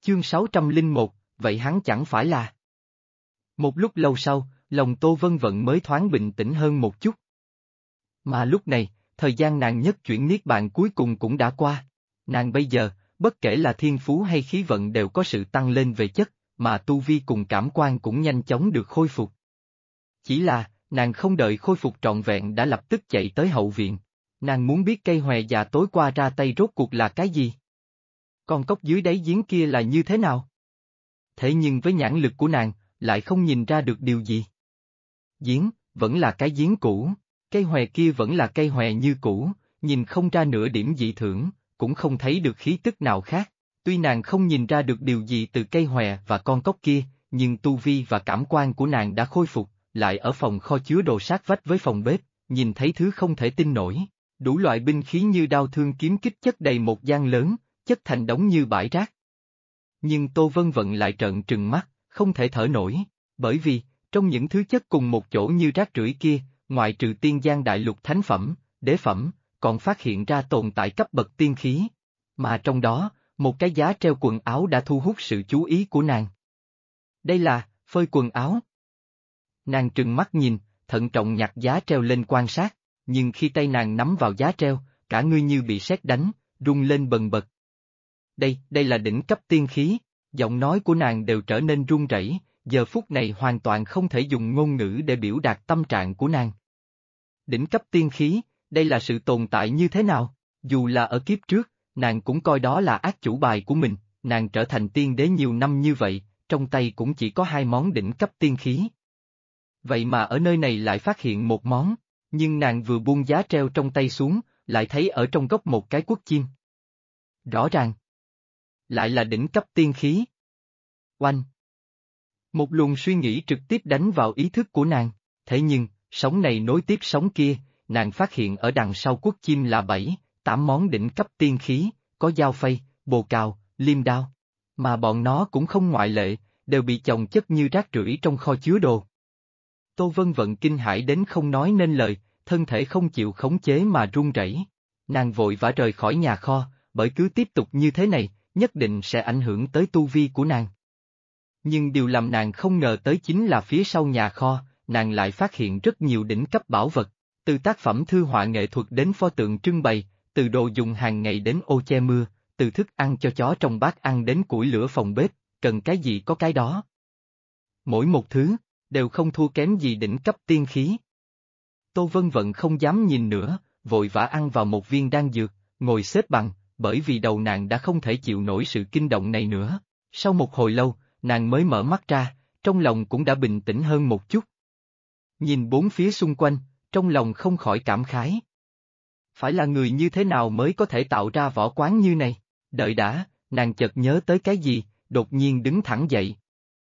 Chương 601, vậy hắn chẳng phải là... Một lúc lâu sau, lòng Tô Vân Vận mới thoáng bình tĩnh hơn một chút. Mà lúc này, thời gian nàng nhất chuyển niết bàn cuối cùng cũng đã qua. Nàng bây giờ, bất kể là thiên phú hay khí vận đều có sự tăng lên về chất, mà tu vi cùng cảm quan cũng nhanh chóng được khôi phục. Chỉ là, nàng không đợi khôi phục trọn vẹn đã lập tức chạy tới hậu viện. Nàng muốn biết cây hòe già tối qua ra tay rốt cuộc là cái gì? Con cốc dưới đáy giếng kia là như thế nào? Thế nhưng với nhãn lực của nàng, lại không nhìn ra được điều gì. Giếng, vẫn là cái giếng cũ, cây hòe kia vẫn là cây hòe như cũ, nhìn không ra nửa điểm dị thường, cũng không thấy được khí tức nào khác. Tuy nàng không nhìn ra được điều gì từ cây hòe và con cốc kia, nhưng tu vi và cảm quan của nàng đã khôi phục, lại ở phòng kho chứa đồ sát vách với phòng bếp, nhìn thấy thứ không thể tin nổi. Đủ loại binh khí như đao thương kiếm kích chất đầy một gian lớn, chất thành đống như bãi rác. Nhưng Tô Vân Vận lại trợn trừng mắt, không thể thở nổi, bởi vì, trong những thứ chất cùng một chỗ như rác rưởi kia, ngoại trừ tiên giang đại lục thánh phẩm, đế phẩm, còn phát hiện ra tồn tại cấp bậc tiên khí. Mà trong đó, một cái giá treo quần áo đã thu hút sự chú ý của nàng. Đây là, phơi quần áo. Nàng trừng mắt nhìn, thận trọng nhặt giá treo lên quan sát, nhưng khi tay nàng nắm vào giá treo, cả người như bị sét đánh, rung lên bần bật. Đây là đỉnh cấp tiên khí, giọng nói của nàng đều trở nên run rẩy, giờ phút này hoàn toàn không thể dùng ngôn ngữ để biểu đạt tâm trạng của nàng. Đỉnh cấp tiên khí, đây là sự tồn tại như thế nào? Dù là ở kiếp trước, nàng cũng coi đó là ác chủ bài của mình, nàng trở thành tiên đế nhiều năm như vậy, trong tay cũng chỉ có 2 món đỉnh cấp tiên khí. Vậy mà ở nơi này lại phát hiện một món, nhưng nàng vừa buông giá treo trong tay xuống, lại thấy ở trong góc một cái cuốc chim. Rõ ràng, lại là đỉnh cấp tiên khí. Oanh! Một luồng suy nghĩ trực tiếp đánh vào ý thức của nàng, thế nhưng, sóng này nối tiếp sóng kia, nàng phát hiện ở đằng sau cuốc chim là 7-8 món đỉnh cấp tiên khí, có dao phay, bồ cào, liêm đao. Mà bọn nó cũng không ngoại lệ, đều bị chồng chất như rác rưởi trong kho chứa đồ. Tô Vân Vận kinh hãi đến không nói nên lời, thân thể không chịu khống chế mà run rẩy. Nàng vội vã rời khỏi nhà kho, bởi cứ tiếp tục như thế này, nhất định sẽ ảnh hưởng tới tu vi của nàng. Nhưng điều làm nàng không ngờ tới chính là phía sau nhà kho, nàng lại phát hiện rất nhiều đỉnh cấp bảo vật, từ tác phẩm thư họa nghệ thuật đến pho tượng trưng bày, từ đồ dùng hàng ngày đến ô che mưa, từ thức ăn cho chó trong bát ăn đến củi lửa phòng bếp, cần cái gì có cái đó. Mỗi một thứ, đều không thua kém gì đỉnh cấp tiên khí. Tô Vân Vận không dám nhìn nữa, vội vã ăn vào một viên đan dược, ngồi xếp bằng, bởi vì đầu nàng đã không thể chịu nổi sự kinh động này nữa. Sau một hồi lâu, nàng mới mở mắt ra, trong lòng cũng đã bình tĩnh hơn một chút. Nhìn bốn phía xung quanh, trong lòng không khỏi cảm khái. Phải là người như thế nào mới có thể tạo ra võ quán như này? Đợi đã, nàng chợt nhớ tới cái gì, đột nhiên đứng thẳng dậy.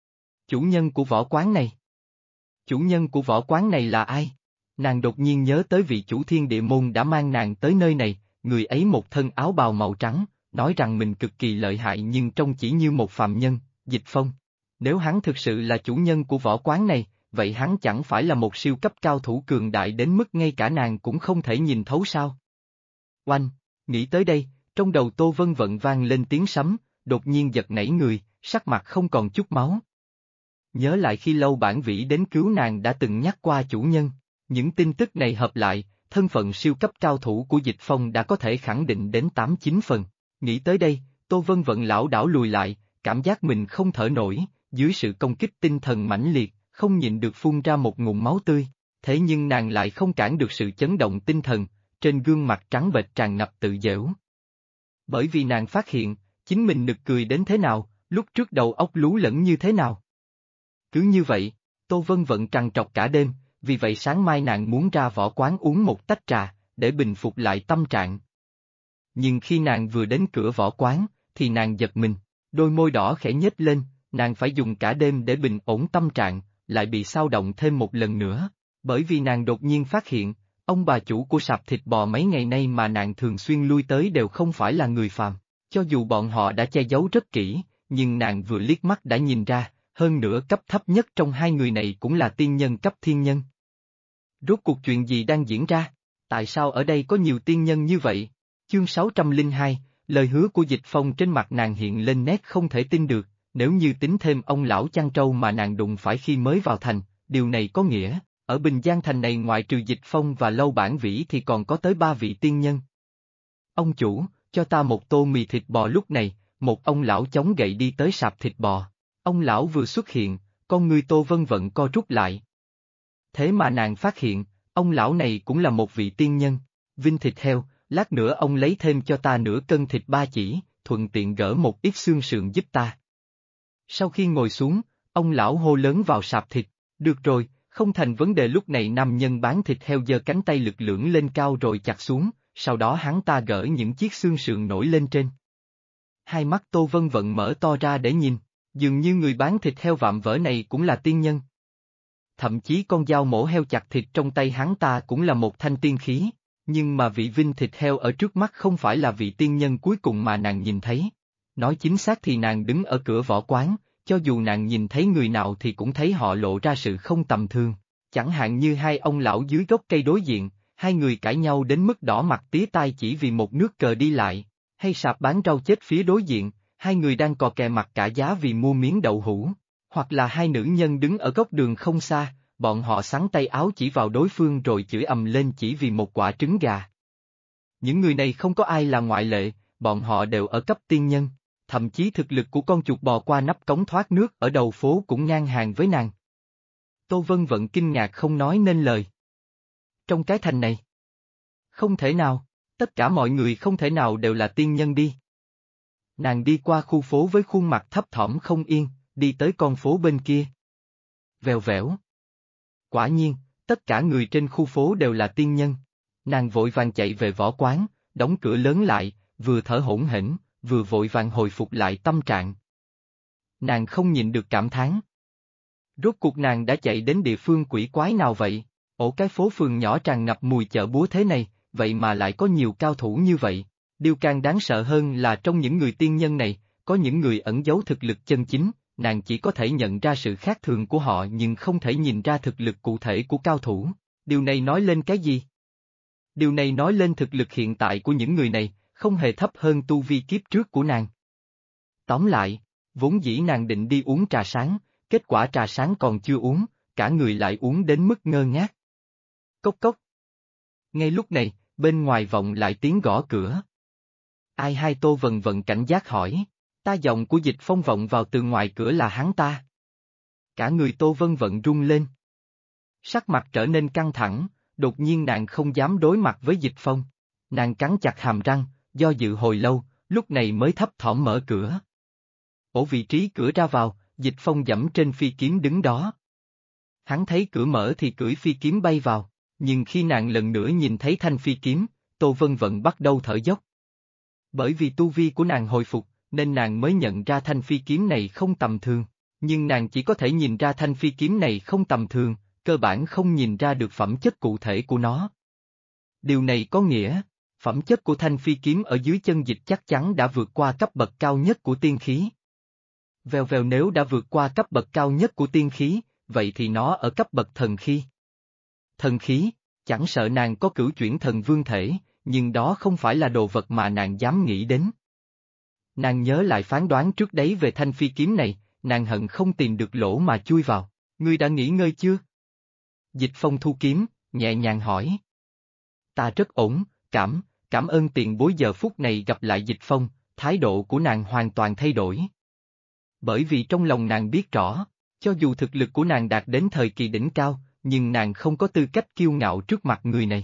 Chủ nhân của võ quán này. Chủ nhân của võ quán này là ai? Nàng đột nhiên nhớ tới vị chủ thiên địa môn đã mang nàng tới nơi này, người ấy một thân áo bào màu trắng, nói rằng mình cực kỳ lợi hại nhưng trông chỉ như một phàm nhân, Dịch Phong. Nếu hắn thực sự là chủ nhân của võ quán này, vậy hắn chẳng phải là một siêu cấp cao thủ cường đại đến mức ngay cả nàng cũng không thể nhìn thấu sao? Oanh, nghĩ tới đây, trong đầu Tô Vân Vận vang lên tiếng sấm, đột nhiên giật nảy người, sắc mặt không còn chút máu. Nhớ lại khi Lâu Bản Vĩ đến cứu nàng đã từng nhắc qua chủ nhân, những tin tức này hợp lại, thân phận siêu cấp cao thủ của Dịch Phong đã có thể khẳng định đến 8-9 phần. Nghĩ tới đây, Tô Vân Vận lảo đảo lùi lại, cảm giác mình không thở nổi, dưới sự công kích tinh thần mãnh liệt, không nhịn được phun ra một ngụm máu tươi, thế nhưng nàng lại không cản được sự chấn động tinh thần, trên gương mặt trắng bệch tràn ngập tự giễu. Bởi vì nàng phát hiện, chính mình nực cười đến thế nào, lúc trước đầu óc lú lẫn như thế nào. Cứ như vậy, Tô Vân Vận trằn trọc cả đêm, vì vậy sáng mai nàng muốn ra võ quán uống một tách trà, để bình phục lại tâm trạng. Nhưng khi nàng vừa đến cửa võ quán, thì nàng giật mình, đôi môi đỏ khẽ nhếch lên, nàng phải dùng cả đêm để bình ổn tâm trạng, lại bị xao động thêm một lần nữa, bởi vì nàng đột nhiên phát hiện, ông bà chủ của sạp thịt bò mấy ngày nay mà nàng thường xuyên lui tới đều không phải là người phàm, cho dù bọn họ đã che giấu rất kỹ, nhưng nàng vừa liếc mắt đã nhìn ra, hơn nữa cấp thấp nhất trong hai người này cũng là tiên nhân cấp thiên nhân. Rốt cuộc chuyện gì đang diễn ra? Tại sao ở đây có nhiều tiên nhân như vậy? Chương 602, Lời hứa của Dịch Phong trên mặt nàng hiện lên nét không thể tin được, nếu như tính thêm ông lão chăn trâu mà nàng đụng phải khi mới vào thành, điều này có nghĩa, ở Bình Giang thành này ngoại trừ Dịch Phong và Lâu Bản Vĩ thì còn có tới 3 vị tiên nhân. Ông chủ, cho ta một tô mì thịt bò. Lúc này, một ông lão chống gậy đi tới sạp thịt bò. Ông lão vừa xuất hiện, con ngươi Tô Vân Vận co rút lại. Thế mà nàng phát hiện, ông lão này cũng là một vị tiên nhân. Vinh thịt heo, lát nữa ông lấy thêm cho ta nửa cân thịt ba chỉ, thuận tiện gỡ một ít xương sườn giúp ta. Sau khi ngồi xuống, ông lão hô lớn vào sạp thịt, được rồi, không thành vấn đề. Lúc này nam nhân bán thịt heo giơ cánh tay lực lưỡng lên cao rồi chặt xuống, sau đó hắn ta gỡ những chiếc xương sườn nổi lên trên. Hai mắt Tô Vân Vận mở to ra để nhìn, dường như người bán thịt heo vạm vỡ này cũng là tiên nhân. Thậm chí con dao mổ heo chặt thịt trong tay hắn ta cũng là một thanh tiên khí, nhưng mà vị Vinh thịt heo ở trước mắt không phải là vị tiên nhân cuối cùng mà nàng nhìn thấy. Nói chính xác thì nàng đứng ở cửa võ quán, cho dù nàng nhìn thấy người nào thì cũng thấy họ lộ ra sự không tầm thường. Chẳng hạn như hai ông lão dưới gốc cây đối diện, hai người cãi nhau đến mức đỏ mặt tía tai chỉ vì một nước cờ đi lại, hay sạp bán rau chết phía đối diện, hai người đang cò kè mặt cả giá vì mua miếng đậu hũ, hoặc là hai nữ nhân đứng ở góc đường không xa, bọn họ xắn tay áo chỉ vào đối phương rồi chửi ầm lên chỉ vì một quả trứng gà. Những người này không có ai là ngoại lệ, bọn họ đều ở cấp tiên nhân, thậm chí thực lực của con chuột bò qua nắp cống thoát nước ở đầu phố cũng ngang hàng với nàng. Tô Vân Vận kinh ngạc không nói nên lời. Trong cái thành này, không thể nào, tất cả mọi người không thể nào đều là tiên nhân đi. Nàng đi qua khu phố với khuôn mặt thấp thỏm không yên, đi tới con phố bên kia. Vèo vẻo. Quả nhiên, tất cả người trên khu phố đều là tiên nhân. Nàng vội vàng chạy về võ quán, đóng cửa lớn lại, vừa thở hổn hển, vừa vội vàng hồi phục lại tâm trạng. Nàng không nhịn được cảm thán. Rốt cuộc nàng đã chạy đến địa phương quỷ quái nào vậy? Ổ cái phố phường nhỏ tràn ngập mùi chợ búa thế này, vậy mà lại có nhiều cao thủ như vậy. Điều càng đáng sợ hơn là trong những người tiên nhân này, có những người ẩn giấu thực lực chân chính, nàng chỉ có thể nhận ra sự khác thường của họ nhưng không thể nhìn ra thực lực cụ thể của cao thủ. Điều này nói lên cái gì? Điều này nói lên thực lực hiện tại của những người này, không hề thấp hơn tu vi kiếp trước của nàng. Tóm lại, vốn dĩ nàng định đi uống trà sáng, kết quả trà sáng còn chưa uống, cả người lại uống đến mức ngơ ngác. Cốc cốc. Ngay lúc này, bên ngoài vọng lại tiếng gõ cửa. Ai? Hai Tô Vân Vận cảnh giác hỏi, ta giọng của Dịch Phong vọng vào từ ngoài cửa là hắn ta. Cả người Tô Vân Vận run lên. Sắc mặt trở nên căng thẳng, đột nhiên nàng không dám đối mặt với Dịch Phong. Nàng cắn chặt hàm răng, do dự hồi lâu, lúc này mới thấp thỏm mở cửa. Ở vị trí cửa ra vào, Dịch Phong giẫm trên phi kiếm đứng đó. Hắn thấy cửa mở thì cưỡi phi kiếm bay vào, nhưng khi nàng lần nữa nhìn thấy thanh phi kiếm, Tô Vân Vận bắt đầu thở dốc. Bởi vì tu vi của nàng hồi phục, nên nàng mới nhận ra thanh phi kiếm này không tầm thường, nhưng nàng chỉ có thể nhìn ra thanh phi kiếm này không tầm thường, cơ bản không nhìn ra được phẩm chất cụ thể của nó. Điều này có nghĩa, phẩm chất của thanh phi kiếm ở dưới chân Dịch chắc chắn đã vượt qua cấp bậc cao nhất của tiên khí. Vèo vèo, nếu đã vượt qua cấp bậc cao nhất của tiên khí, vậy thì nó ở cấp bậc thần khí. Thần khí, chẳng sợ nàng có cửu chuyển thần vương thể, nhưng đó không phải là đồ vật mà nàng dám nghĩ đến. Nàng nhớ lại phán đoán trước đấy về thanh phi kiếm này, nàng hận không tìm được lỗ mà chui vào. Ngươi đã nghỉ ngơi chưa? Dịch Phong thu kiếm, nhẹ nhàng hỏi. Ta rất ổn, cảm ơn tiền bối. Giờ phút này gặp lại Dịch Phong, thái độ của nàng hoàn toàn thay đổi. Bởi vì trong lòng nàng biết rõ, cho dù thực lực của nàng đạt đến thời kỳ đỉnh cao, nhưng nàng không có tư cách kiêu ngạo trước mặt người này.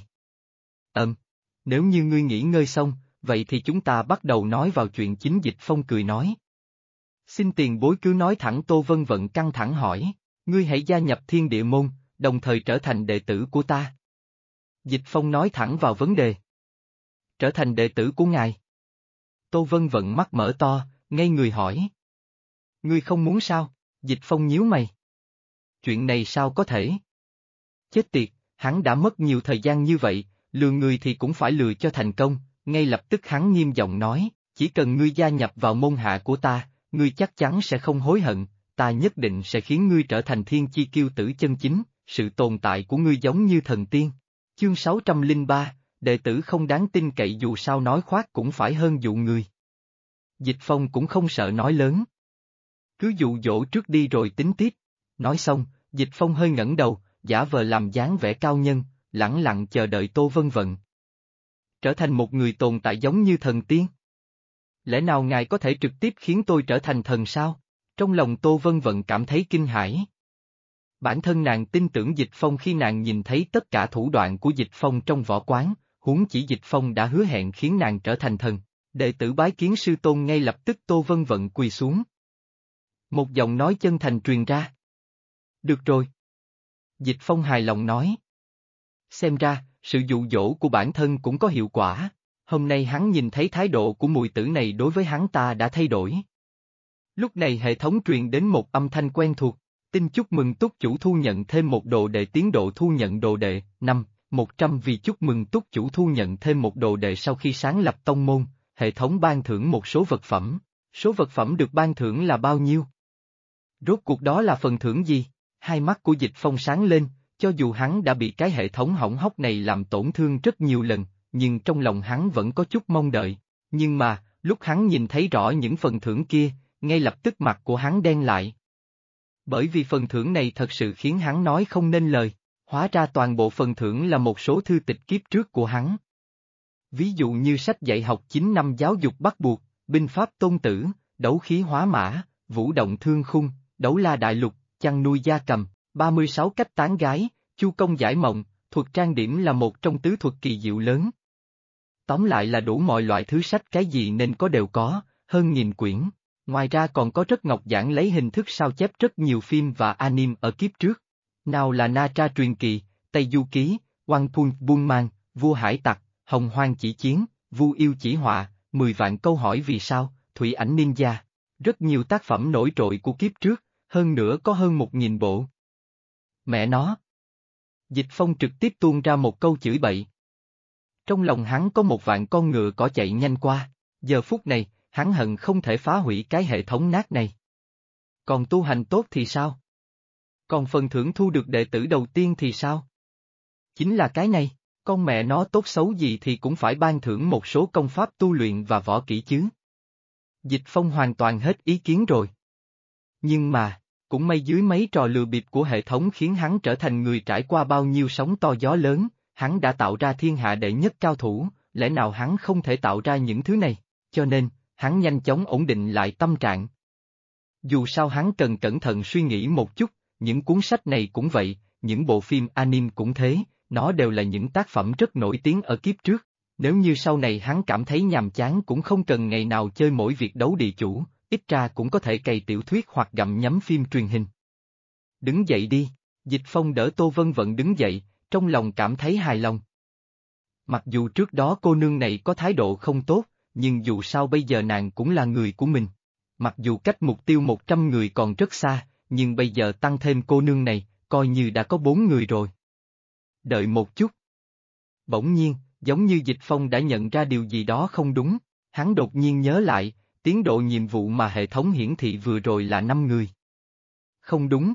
Nếu như ngươi nghỉ ngơi xong, vậy thì chúng ta bắt đầu nói vào chuyện chính. Dịch Phong cười nói. Xin tiền bối cứ nói thẳng. Tô Vân Vận căng thẳng hỏi, ngươi hãy gia nhập Thiên Địa Môn, đồng thời trở thành đệ tử của ta. Dịch Phong nói thẳng vào vấn đề. Trở thành đệ tử của ngài. Tô Vân Vận mắt mở to, ngây người hỏi. Ngươi không muốn sao? Dịch Phong nhíu mày. Chuyện này sao có thể? Chết tiệt, hắn đã mất nhiều thời gian như vậy, lừa người thì cũng phải lừa cho thành công. Ngay lập tức hắn nghiêm giọng nói, chỉ cần ngươi gia nhập vào môn hạ của ta, ngươi chắc chắn sẽ không hối hận, ta nhất định sẽ khiến ngươi trở thành thiên chi kiêu tử chân chính, sự tồn tại của ngươi giống như thần tiên. Chương 603, đệ tử không đáng tin cậy dù sao nói khoác cũng phải hơn dụ người. Dịch Phong cũng không sợ nói lớn. Cứ dụ dỗ trước đi rồi tính tiếp. Nói xong, Dịch Phong hơi ngẩng đầu, giả vờ làm dáng vẻ cao nhân, lẳng lặng chờ đợi Tô Vân Vận. Trở thành một người tồn tại giống như thần tiên. Lẽ nào ngài có thể trực tiếp khiến tôi trở thành thần sao? Trong lòng Tô Vân Vận cảm thấy kinh hãi. Bản thân nàng tin tưởng Dịch Phong khi nàng nhìn thấy tất cả thủ đoạn của Dịch Phong trong võ quán, huống chỉ Dịch Phong đã hứa hẹn khiến nàng trở thành thần. Đệ tử bái kiến sư tôn ngay lập tức Tô Vân Vận quỳ xuống. Một giọng nói chân thành truyền ra. Được rồi. Dịch Phong hài lòng nói. Xem ra, sự dụ dỗ của bản thân cũng có hiệu quả. Hôm nay hắn nhìn thấy thái độ của mùi tử này đối với hắn ta đã thay đổi. Lúc này hệ thống truyền đến một âm thanh quen thuộc. Tin chúc mừng túc chủ thu nhận thêm một đồ đệ, tiến độ thu nhận đồ đệ, 100 vì chúc mừng túc chủ thu nhận thêm một đồ đệ sau khi sáng lập tông môn, hệ thống ban thưởng một số vật phẩm. Số vật phẩm được ban thưởng là bao nhiêu? Rốt cuộc đó là phần thưởng gì? Hai mắt của Dịch Phong sáng lên, cho dù hắn đã bị cái hệ thống hỏng hóc này làm tổn thương rất nhiều lần, nhưng trong lòng hắn vẫn có chút mong đợi. Nhưng mà, lúc hắn nhìn thấy rõ những phần thưởng kia, ngay lập tức mặt của hắn đen lại. Bởi vì phần thưởng này thật sự khiến hắn nói không nên lời, hóa ra toàn bộ phần thưởng là một số thư tịch kiếp trước của hắn. Ví dụ như sách dạy học 9 năm giáo dục bắt buộc, binh pháp tôn tử, đấu khí hóa mã, vũ động thương khung, đấu la đại lục, chăn nuôi gia cầm, 36 cách tán gái, chu công giải mộng, thuật trang điểm là một trong tứ thuật kỳ diệu lớn. Tóm lại là đủ mọi loại thứ sách cái gì nên có đều có, hơn 1000 quyển. Ngoài ra còn có rất ngọc giản lấy hình thức sao chép rất nhiều phim và anime ở kiếp trước. Nào là Na Tra truyền kỳ, Tây Du ký, One Punch Buôn Mang, Vua Hải Tặc, Hồng Hoang chỉ chiến, Vu Yêu chỉ họa, 10 vạn câu hỏi vì sao, Thủy ảnh ninja. Rất nhiều tác phẩm nổi trội của kiếp trước, hơn nữa có hơn 1000 bộ. Mẹ nó! Dịch Phong trực tiếp tuôn ra một câu chửi bậy. Trong lòng hắn có 1 vạn con ngựa cỏ chạy nhanh qua, giờ phút này, hắn hận không thể phá hủy cái hệ thống nát này. Còn tu hành tốt thì sao? Còn phần thưởng thu được đệ tử đầu tiên thì sao? Chính là cái này, con mẹ nó tốt xấu gì thì cũng phải ban thưởng một số công pháp tu luyện và võ kỹ chứ. Dịch Phong hoàn toàn hết ý kiến rồi. Nhưng mà, cũng may dưới mấy trò lừa bịp của hệ thống khiến hắn trở thành người trải qua bao nhiêu sóng to gió lớn, hắn đã tạo ra thiên hạ đệ nhất cao thủ, lẽ nào hắn không thể tạo ra những thứ này, cho nên, hắn nhanh chóng ổn định lại tâm trạng. Dù sao hắn cần cẩn thận suy nghĩ một chút, những cuốn sách này cũng vậy, những bộ phim anime cũng thế, nó đều là những tác phẩm rất nổi tiếng ở kiếp trước. Nếu như sau này hắn cảm thấy nhàm chán cũng không cần ngày nào chơi mỗi việc đấu địa chủ, ít ra cũng có thể cày tiểu thuyết hoặc gặm nhấm phim truyền hình. Đứng dậy đi, Dịch Phong đỡ Tô Vân Vận đứng dậy, trong lòng cảm thấy hài lòng. Mặc dù trước đó cô nương này có thái độ không tốt, nhưng dù sao bây giờ nàng cũng là người của mình. Mặc dù cách mục tiêu 100 người còn rất xa, nhưng bây giờ tăng thêm cô nương này, coi như đã có 4 người rồi. Đợi một chút. Bỗng nhiên, giống như Dịch Phong đã nhận ra điều gì đó không đúng, hắn đột nhiên nhớ lại, tiến độ nhiệm vụ mà hệ thống hiển thị vừa rồi là 5 người. Không đúng.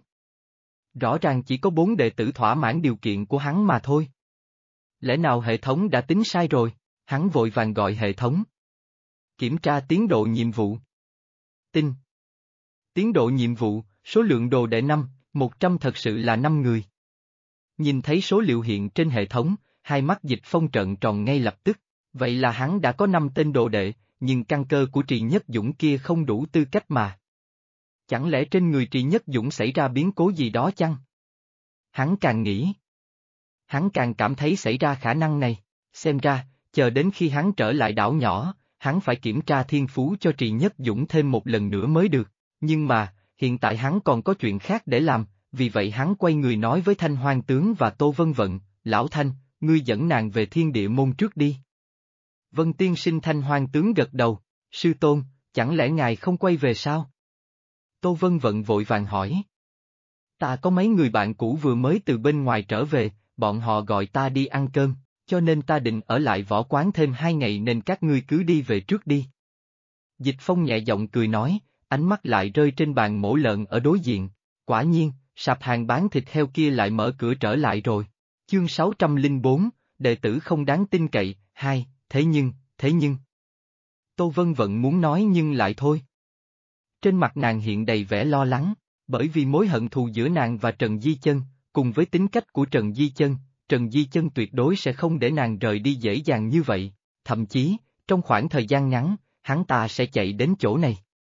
Rõ ràng chỉ có 4 đệ tử thỏa mãn điều kiện của hắn mà thôi. Lẽ nào hệ thống đã tính sai rồi, hắn vội vàng gọi hệ thống. Kiểm tra tiến độ nhiệm vụ. Tin. Tiến độ nhiệm vụ, số lượng đồ đệ 5, 100 thật sự là 5 người. Nhìn thấy số liệu hiện trên hệ thống, hai mắt Dịch Phong trợn tròn ngay lập tức, vậy là hắn đã có 5 tên đồ đệ, nhưng căn cơ của Trì Nhất Dũng kia không đủ tư cách mà. Chẳng lẽ trên người Trì Nhất Dũng xảy ra biến cố gì đó chăng? Hắn càng nghĩ. Hắn càng cảm thấy xảy ra khả năng này, xem ra, chờ đến khi hắn trở lại đảo nhỏ, hắn phải kiểm tra thiên phú cho Trì Nhất Dũng thêm một lần nữa mới được, nhưng mà, hiện tại hắn còn có chuyện khác để làm, vì vậy hắn quay người nói với Thanh Hoang Tướng và Tô Vân Vận, Lão Thanh, ngươi dẫn nàng về Thiên Địa Môn trước đi. Vân tiên sinh. Thanh Hoang Tướng gật đầu, sư tôn, chẳng lẽ ngài không quay về sao? Tô Vân Vận vội vàng hỏi. Ta có mấy người bạn cũ vừa mới từ bên ngoài trở về, bọn họ gọi ta đi ăn cơm, cho nên ta định ở lại võ quán thêm 2 ngày nên các ngươi cứ đi về trước đi. Dịch Phong nhẹ giọng cười nói, ánh mắt lại rơi trên bàn mổ lợn ở đối diện, quả nhiên, sạp hàng bán thịt heo kia lại mở cửa trở lại rồi. Chương 604, đệ tử không đáng tin cậy, 2, thế nhưng. Tô Vân Vận muốn nói nhưng lại thôi. Trên mặt nàng hiện đầy vẻ lo lắng, bởi vì mối hận thù giữa nàng và Trần Di Chân, cùng với tính cách của Trần Di Chân tuyệt đối sẽ không để nàng rời đi dễ dàng như vậy, thậm chí, trong khoảng thời gian ngắn, hắn ta sẽ chạy đến chỗ này.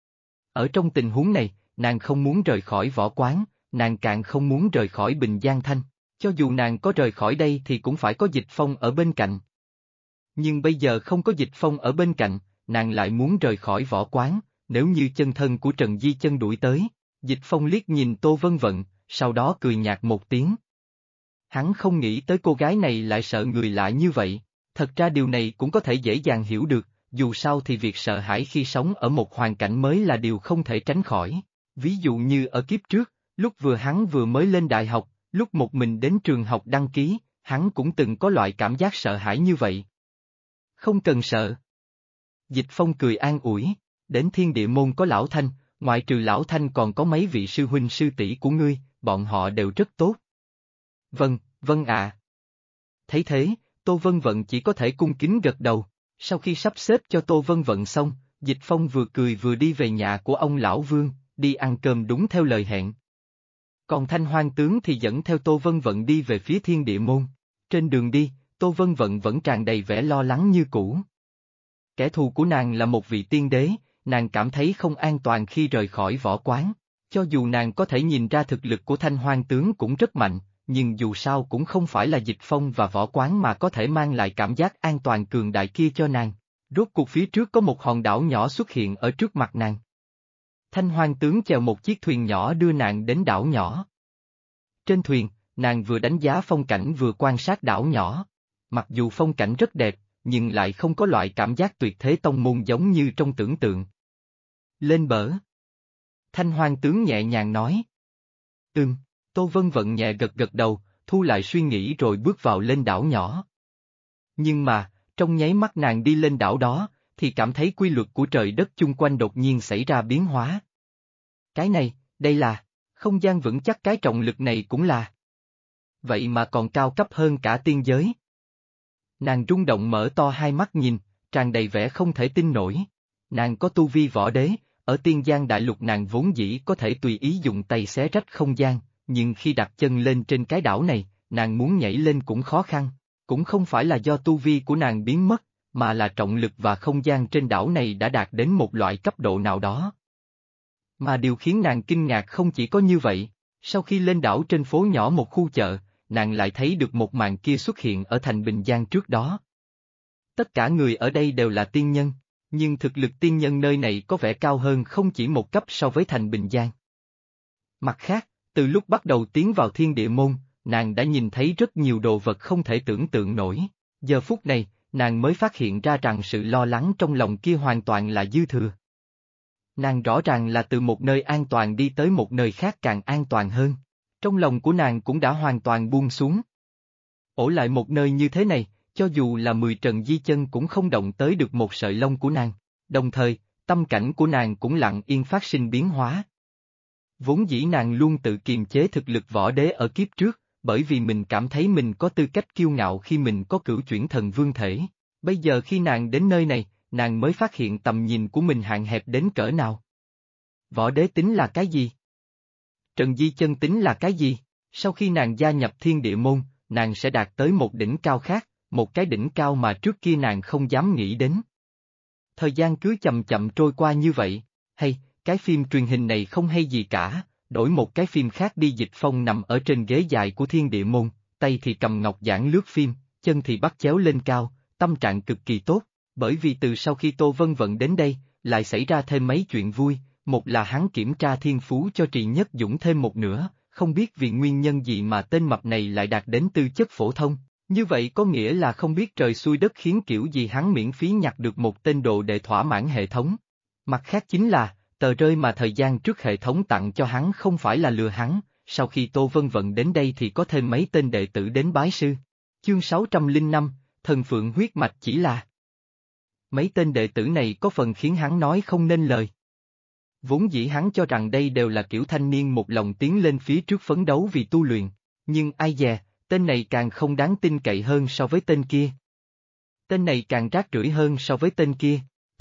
Ở trong tình huống này, nàng không muốn rời khỏi võ quán, nàng càng không muốn rời khỏi Bình Giang Thanh, cho dù nàng có rời khỏi đây thì cũng phải có Dịch Phong ở bên cạnh. Nhưng bây giờ không có Dịch Phong ở bên cạnh, nàng lại muốn rời khỏi võ quán, nếu như chân thân của Trần Di Chân đuổi tới. Dịch Phong liếc nhìn Tô Vân Vận, sau đó cười nhạt một tiếng. Hắn không nghĩ tới cô gái này lại sợ người lạ như vậy, thật ra điều này cũng có thể dễ dàng hiểu được, dù sao thì việc sợ hãi khi sống ở một hoàn cảnh mới là điều không thể tránh khỏi. Ví dụ như ở kiếp trước, lúc hắn vừa mới lên đại học, lúc một mình đến trường học đăng ký, hắn cũng từng có loại cảm giác sợ hãi như vậy. Không cần sợ. Dịch Phong cười an ủi, đến Thiên Địa Môn có Lão Thanh, ngoại trừ Lão Thanh còn có mấy vị sư huynh sư tỷ của ngươi, bọn họ đều rất tốt. Vâng, vâng ạ. Thấy thế, Tô Vân Vận chỉ có thể cung kính gật đầu. Sau khi sắp xếp cho Tô Vân Vận xong, Dịch Phong vừa cười vừa đi về nhà của ông Lão Vương, đi ăn cơm đúng theo lời hẹn. Còn Thanh Hoang tướng thì dẫn theo Tô Vân Vận đi về phía Thiên Địa Môn. Trên đường đi, Tô Vân Vận vẫn tràn đầy vẻ lo lắng như cũ. Kẻ thù của nàng là một vị tiên đế, nàng cảm thấy không an toàn khi rời khỏi võ quán. Cho dù nàng có thể nhìn ra thực lực của Thanh Hoang tướng cũng rất mạnh, nhưng dù sao cũng không phải là Dịch Phong và võ quán mà có thể mang lại cảm giác an toàn cường đại kia cho nàng. Rốt cuộc phía trước có một hòn đảo nhỏ xuất hiện ở trước mặt nàng. Thanh Hoang tướng chèo một chiếc thuyền nhỏ đưa nàng đến đảo nhỏ. Trên thuyền, nàng vừa đánh giá phong cảnh vừa quan sát đảo nhỏ. Mặc dù phong cảnh rất đẹp, nhưng lại không có loại cảm giác tuyệt thế tông môn giống như trong tưởng tượng. Lên bờ. Thanh Hoang tướng nhẹ nhàng nói. Tô Vân Vận nhẹ gật gật đầu, thu lại suy nghĩ rồi bước vào lên đảo nhỏ. Nhưng mà, trong nháy mắt nàng đi lên đảo đó, thì cảm thấy quy luật của trời đất chung quanh đột nhiên xảy ra biến hóa. Cái này, đây là, không gian vững chắc cái trọng lực này cũng là. Vậy mà còn cao cấp hơn cả tiên giới. Nàng rung động mở to hai mắt nhìn, tràn đầy vẻ không thể tin nổi. Nàng có tu vi võ đế, ở tiên giang đại lục nàng vốn dĩ có thể tùy ý dùng tay xé rách không gian, nhưng khi đặt chân lên trên cái đảo này, nàng muốn nhảy lên cũng khó khăn. Cũng không phải là do tu vi của nàng biến mất, mà là trọng lực và không gian trên đảo này đã đạt đến một loại cấp độ nào đó. Mà điều khiến nàng kinh ngạc không chỉ có như vậy, sau khi lên đảo trên phố nhỏ một khu chợ, nàng lại thấy được một màn kia xuất hiện ở thành Bình Giang trước đó. Tất cả người ở đây đều là tiên nhân, nhưng thực lực tiên nhân nơi này có vẻ cao hơn không chỉ một cấp so với thành Bình Giang. Mặt khác, từ lúc bắt đầu tiến vào Thiên Địa Môn, nàng đã nhìn thấy rất nhiều đồ vật không thể tưởng tượng nổi. Giờ phút này, nàng mới phát hiện ra rằng sự lo lắng trong lòng kia hoàn toàn là dư thừa. Nàng rõ ràng là từ một nơi an toàn đi tới một nơi khác càng an toàn hơn. Trong lòng của nàng cũng đã hoàn toàn buông xuống. Ở lại một nơi như thế này, cho dù là 10 Trần Di Chân cũng không động tới được một sợi lông của nàng. Đồng thời, tâm cảnh của nàng cũng lặng yên phát sinh biến hóa. Vốn dĩ nàng luôn tự kiềm chế thực lực võ đế ở kiếp trước, bởi vì mình cảm thấy mình có tư cách kiêu ngạo khi mình có cửu chuyển thần vương thể. Bây giờ khi nàng đến nơi này, nàng mới phát hiện tầm nhìn của mình hạn hẹp đến cỡ nào. Võ đế tính là cái gì? Trần Di Chân tính là cái gì? Sau khi nàng gia nhập Thiên Địa Môn, nàng sẽ đạt tới một đỉnh cao khác, một cái đỉnh cao mà trước kia nàng không dám nghĩ đến. Thời gian cứ chậm chậm trôi qua như vậy, hay, cái phim truyền hình này không hay gì cả, đổi một cái phim khác đi. Dịch Phong nằm ở trên ghế dài của Thiên Địa Môn, tay thì cầm ngọc giản lướt phim, chân thì bắt chéo lên cao, tâm trạng cực kỳ tốt, bởi vì từ sau khi Tô Vân Vận đến đây, lại xảy ra thêm mấy chuyện vui, một là hắn kiểm tra thiên phú cho Trì Nhất Dũng thêm một nửa, không biết vì nguyên nhân gì mà tên mập này lại đạt đến tư chất phổ thông, như vậy có nghĩa là không biết trời xui đất khiến kiểu gì hắn miễn phí nhặt được một tên đồ để thỏa mãn hệ thống. Mặt khác chính là, tờ rơi mà thời gian trước hệ thống tặng cho hắn không phải là lừa hắn, sau khi Tô Vân Vận đến đây thì có thêm mấy tên đệ tử đến bái sư. Chương 605, Thần Phượng huyết mạch chỉ là. Mấy tên đệ tử này có phần khiến hắn nói không nên lời. Vốn dĩ hắn cho rằng đây đều là kiểu thanh niên một lòng tiến lên phía trước phấn đấu vì tu luyện, nhưng ai dè, tên này càng không đáng tin cậy hơn so với tên kia. Tên này càng rác rưởi hơn so với tên kia,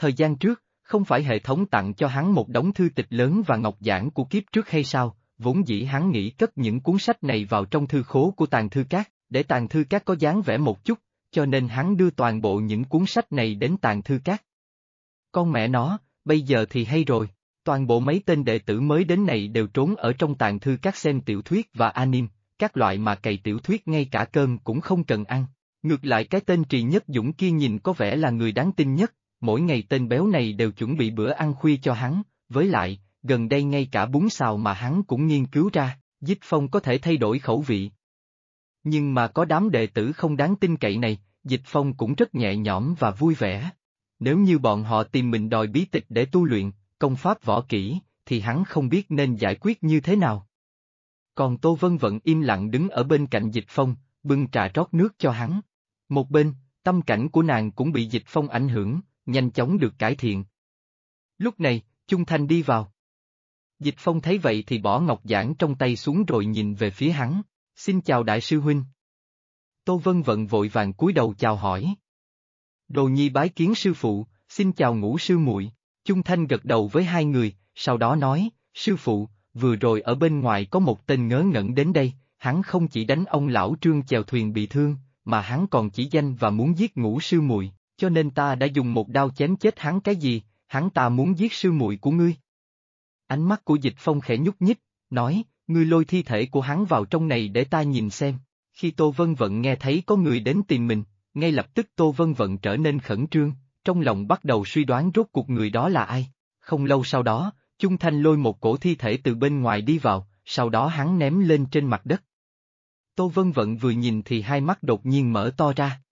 Thời gian trước, không phải hệ thống tặng cho hắn một đống thư tịch lớn và ngọc giản của kiếp trước hay sao, vốn dĩ hắn nghĩ cất những cuốn sách này vào trong thư khố của tàng thư các, để tàng thư các có dáng vẻ một chút, cho nên hắn đưa toàn bộ những cuốn sách này đến tàng thư các. Con mẹ nó, bây giờ thì hay rồi, toàn bộ mấy tên đệ tử mới đến này đều trốn ở trong tàng thư các xem tiểu thuyết và anime, các loại mà cày tiểu thuyết ngay cả cơm cũng không cần ăn. Ngược lại cái tên Trì Nhất Dũng kia nhìn có vẻ là người đáng tin nhất, mỗi ngày tên béo này đều chuẩn bị bữa ăn khuya cho hắn, với lại, gần đây ngay cả bún xào mà hắn cũng nghiên cứu ra, Dịch Phong có thể thay đổi khẩu vị. Nhưng mà có đám đệ tử không đáng tin cậy này, Dịch Phong cũng rất nhẹ nhõm và vui vẻ. Nếu như bọn họ tìm mình đòi bí tịch để tu luyện, công pháp võ kỹ, thì hắn không biết nên giải quyết như thế nào. Còn Tô Vân Vận im lặng đứng ở bên cạnh Dịch Phong, bưng trà rót nước cho hắn. Một bên, tâm cảnh của nàng cũng bị Dịch Phong ảnh hưởng, nhanh chóng được cải thiện. Lúc này, Chung Thanh đi vào. Dịch Phong thấy vậy thì bỏ ngọc giản trong tay xuống rồi nhìn về phía hắn. Xin chào đại sư huynh. Tô Vân Vận vội vàng cúi đầu chào hỏi. Đồ nhi bái kiến sư phụ, xin chào Ngũ sư muội. Chung Thanh gật đầu với hai người, sau đó nói, sư phụ, vừa rồi ở bên ngoài có một tên ngớ ngẩn đến đây, hắn không chỉ đánh ông lão Trương chèo thuyền bị thương, mà hắn còn chỉ danh và muốn giết Ngũ sư muội, cho nên ta đã dùng một đao chém chết hắn. Cái gì, hắn ta muốn giết sư muội của ngươi? Ánh mắt của Dịch Phong khẽ nhúc nhích, nói, ngươi lôi thi thể của hắn vào trong này để ta nhìn xem. Khi Tô Vân Vận nghe thấy có người đến tìm mình, ngay lập tức Tô Vân Vận trở nên khẩn trương, trong lòng bắt đầu suy đoán rốt cuộc người đó là ai. Không lâu sau đó, Chung Thanh lôi một cổ thi thể từ bên ngoài đi vào, sau đó hắn ném lên trên mặt đất. Tô Vân Vận vừa nhìn thì hai mắt đột nhiên mở to ra.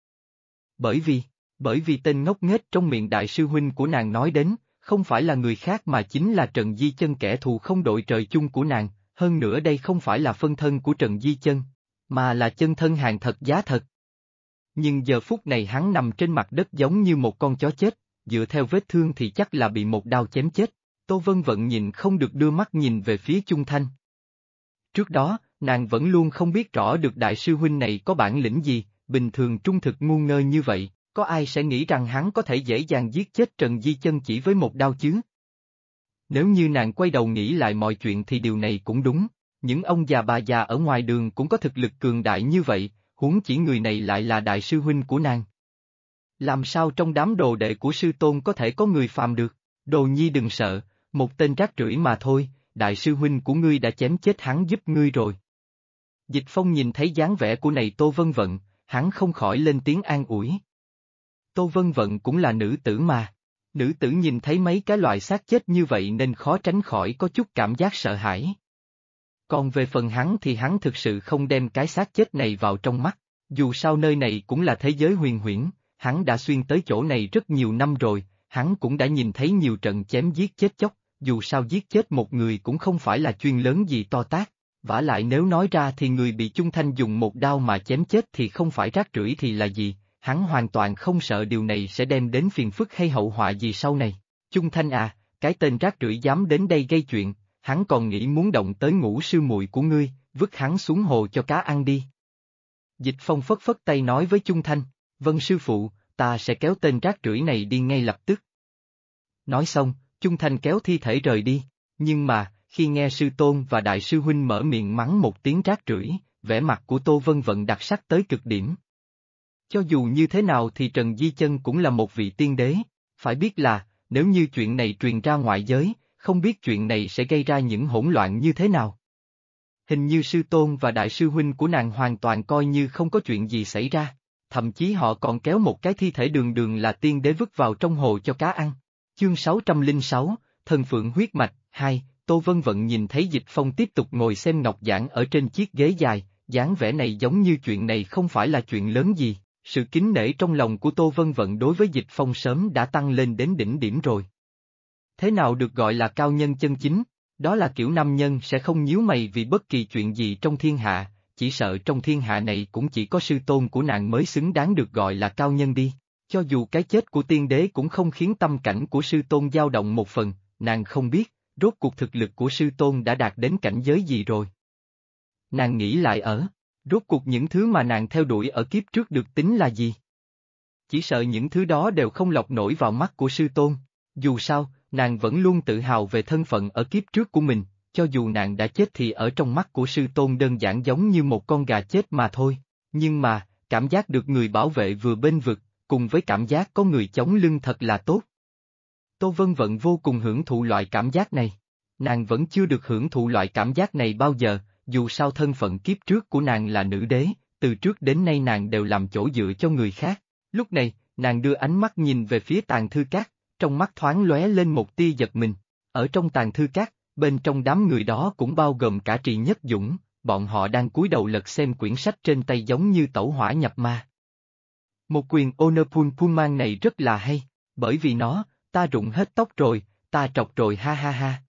Bởi vì tên ngốc nghếch trong miệng đại sư huynh của nàng nói đến, không phải là người khác mà chính là Trần Di Chân, kẻ thù không đội trời chung của nàng, hơn nữa đây không phải là phân thân của Trần Di Chân, mà là chân thân hàng thật giá thật. Nhưng giờ phút này hắn nằm trên mặt đất giống như một con chó chết, dựa theo vết thương thì chắc là bị một đao chém chết. Tô Vân Vận nhìn không được đưa mắt nhìn về phía Chung Thanh. Trước đó, nàng vẫn luôn không biết rõ được đại sư huynh này có bản lĩnh gì, bình thường trung thực ngu ngơ như vậy, có ai sẽ nghĩ rằng hắn có thể dễ dàng giết chết Trần Di Chân chỉ với một đao chứ? Nếu như nàng quay đầu nghĩ lại mọi chuyện thì điều này cũng đúng, những ông già bà già ở ngoài đường cũng có thực lực cường đại như vậy, huống chỉ người này lại là đại sư huynh của nàng. Làm sao trong đám đồ đệ của sư tôn có thể có người phàm được? Đồ nhi đừng sợ, một tên rác rưởi mà thôi, đại sư huynh của ngươi đã chém chết hắn giúp ngươi rồi. Dịch Phong nhìn thấy dáng vẻ của này Tô Vân Vận, hắn không khỏi lên tiếng an ủi. Tô Vân Vận cũng là nữ tử mà. Nữ tử nhìn thấy mấy cái loại xác chết như vậy nên khó tránh khỏi có chút cảm giác sợ hãi. Còn về phần hắn thì hắn thực sự không đem cái xác chết này vào trong mắt, dù sao nơi này cũng là thế giới huyền huyễn, hắn đã xuyên tới chỗ này rất nhiều năm rồi, hắn cũng đã nhìn thấy nhiều trận chém giết chết chóc, dù sao giết chết một người cũng không phải là chuyện lớn gì to tát, vả lại nếu nói ra thì người bị Chung Thanh dùng một đao mà chém chết thì không phải rác rưởi thì là gì, hắn hoàn toàn không sợ điều này sẽ đem đến phiền phức hay hậu họa gì sau này. Chung Thanh à, cái tên rác rưởi dám đến đây gây chuyện, hắn còn nghĩ muốn động tới Ngũ sư muội của ngươi, vứt hắn xuống hồ cho cá ăn đi. Dịch Phong phất phất tay nói với Chung Thanh, vâng sư phụ, ta sẽ kéo tên rác rưởi này đi ngay lập tức. Nói xong, Chung Thanh kéo thi thể rời đi, nhưng mà, khi nghe sư tôn và đại sư huynh mở miệng mắng một tiếng rác rưởi, vẻ mặt của Tô Vân Vận đặc sắc tới cực điểm. Cho dù như thế nào thì Trần Di Chân cũng là một vị tiên đế, phải biết là, nếu như chuyện này truyền ra ngoại giới, không biết chuyện này sẽ gây ra những hỗn loạn như thế nào. Hình như sư tôn và đại sư huynh của nàng hoàn toàn coi như không có chuyện gì xảy ra, thậm chí họ còn kéo một cái thi thể đường đường là tiên đế vứt vào trong hồ cho cá ăn. Chương 606, Thần Phượng huyết mạch, 2, Tô Vân Vận nhìn thấy Dịch Phong tiếp tục ngồi xem ngọc giản ở trên chiếc ghế dài, dáng vẻ này giống như chuyện này không phải là chuyện lớn gì, sự kính nể trong lòng của Tô Vân Vận đối với Dịch Phong sớm đã tăng lên đến đỉnh điểm rồi. Thế nào được gọi là cao nhân chân chính? Đó là kiểu nam nhân sẽ không nhíu mày vì bất kỳ chuyện gì trong thiên hạ, chỉ sợ trong thiên hạ này cũng chỉ có sư tôn của nàng mới xứng đáng được gọi là cao nhân đi. Cho dù cái chết của tiên đế cũng không khiến tâm cảnh của sư tôn dao động một phần, nàng không biết, rốt cuộc thực lực của sư tôn đã đạt đến cảnh giới gì rồi. Nàng nghĩ lại rốt cuộc những thứ mà nàng theo đuổi ở kiếp trước được tính là gì? chỉ sợ những thứ đó đều không lọt nổi vào mắt của sư tôn. Dù sao, nàng vẫn luôn tự hào về thân phận ở kiếp trước của mình, cho dù nàng đã chết thì ở trong mắt của sư tôn đơn giản giống như một con gà chết mà thôi. Nhưng mà, cảm giác được người bảo vệ vừa bên vực, cùng với cảm giác có người chống lưng thật là tốt. Tô Vân Vận vô cùng hưởng thụ loại cảm giác này. Nàng vẫn chưa được hưởng thụ loại cảm giác này bao giờ, dù sao thân phận kiếp trước của nàng là nữ đế, từ trước đến nay nàng đều làm chỗ dựa cho người khác. Lúc này, nàng đưa ánh mắt nhìn về phía tàng thư các, trong mắt thoáng lóe lên một tia giật mình. Ở trong tàng thư các, bên trong đám người đó cũng bao gồm cả Trì Nhất Dũng, bọn họ đang cúi đầu lật xem quyển sách trên tay giống như tẩu hỏa nhập ma. Một quyền Onopun Puman này rất là hay, bởi vì nó, ta rụng hết tóc rồi, ta trọc rồi ha ha ha.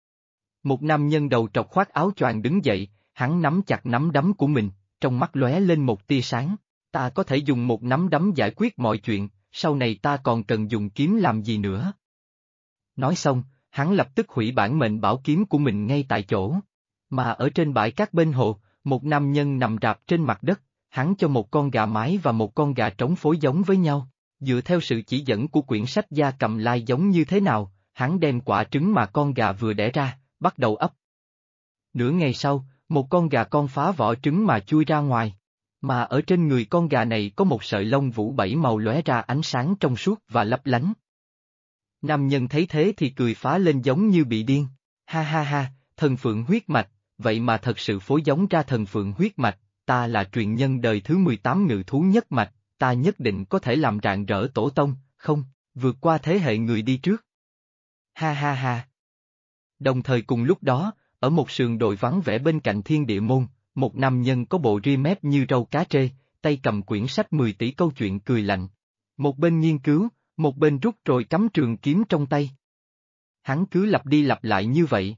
Một nam nhân đầu trọc khoác áo choàng đứng dậy, hắn nắm chặt nắm đấm của mình, trong mắt lóe lên một tia sáng. Ta có thể dùng một nắm đấm giải quyết mọi chuyện, sau này ta còn cần dùng kiếm làm gì nữa. Nói xong, hắn lập tức hủy bản mệnh bảo kiếm của mình ngay tại chỗ. Mà ở trên bãi cát bên hồ, một nam nhân nằm rạp trên mặt đất, hắn cho một con gà mái và một con gà trống phối giống với nhau. Dựa theo sự chỉ dẫn của quyển sách Gia Cầm Lai giống như thế nào, hắn đem quả trứng mà con gà vừa đẻ ra, bắt đầu ấp. Nửa ngày sau, một con gà con phá vỏ trứng mà chui ra ngoài. Mà ở trên người con gà này có một sợi lông vũ 7 màu lóe ra ánh sáng trong suốt và lấp lánh. Nam nhân thấy thế thì cười phá lên giống như bị điên. Ha ha ha, thần phượng huyết mạch, vậy mà thật sự phối giống ra thần phượng huyết mạch, ta là truyền nhân đời thứ 18 ngự thú nhất mạch, ta nhất định có thể làm rạng rỡ tổ tông, không, vượt qua thế hệ người đi trước. Ha ha ha. Đồng thời cùng lúc đó, ở một sườn đồi vắng vẻ bên cạnh Thiên Địa Môn, một nam nhân có bộ ria mép như râu cá trê, tay cầm quyển sách 10 tỷ câu chuyện cười lạnh. Một bên nghiên cứu, một bên rút rồi cắm trường kiếm trong tay. Hắn cứ lặp đi lặp lại như vậy.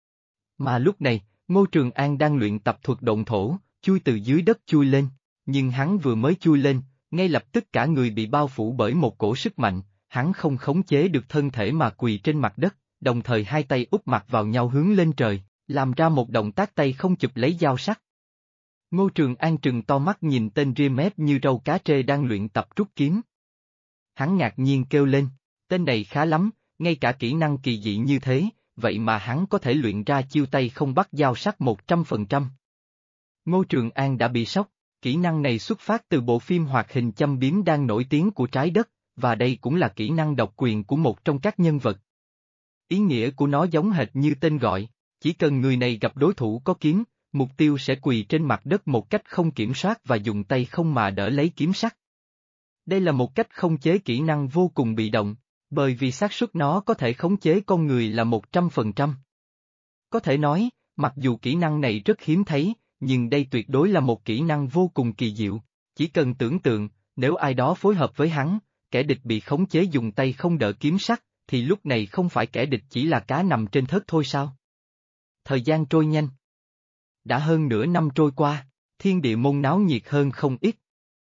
Mà lúc này, Ngô Trường An đang luyện tập thuật động thổ, chui từ dưới đất chui lên, nhưng hắn vừa mới chui lên, ngay lập tức cả người bị bao phủ bởi một cổ sức mạnh, hắn không khống chế được thân thể mà quỳ trên mặt đất, đồng thời hai tay úp mặt vào nhau hướng lên trời, làm ra một động tác tay không chụp lấy dao sắc. Ngô Trường An trừng to mắt nhìn tên ria mép như râu cá trê đang luyện tập rút kiếm. Hắn ngạc nhiên kêu lên, tên này khá lắm, ngay cả kỹ năng kỳ dị như thế, vậy mà hắn có thể luyện ra chiêu tay không bắt dao sắc 100%. Ngô Trường An đã bị sốc, kỹ năng này xuất phát từ bộ phim hoạt hình châm biếm đang nổi tiếng của trái đất, và đây cũng là kỹ năng độc quyền của một trong các nhân vật. Ý nghĩa của nó giống hệt như tên gọi, chỉ cần người này gặp đối thủ có kiếm, mục tiêu sẽ quỳ trên mặt đất một cách không kiểm soát và dùng tay không mà đỡ lấy kiếm sắc. Đây là một cách khống chế kỹ năng vô cùng bị động, bởi vì xác suất nó có thể khống chế con người là 100%. Có thể nói, mặc dù kỹ năng này rất hiếm thấy, nhưng đây tuyệt đối là một kỹ năng vô cùng kỳ diệu, chỉ cần tưởng tượng, nếu ai đó phối hợp với hắn, kẻ địch bị khống chế dùng tay không đỡ kiếm sắc, thì lúc này không phải kẻ địch chỉ là cá nằm trên thớt thôi sao? Thời gian trôi nhanh. Đã hơn nửa năm trôi qua, Thiên Địa Môn náo nhiệt hơn không ít.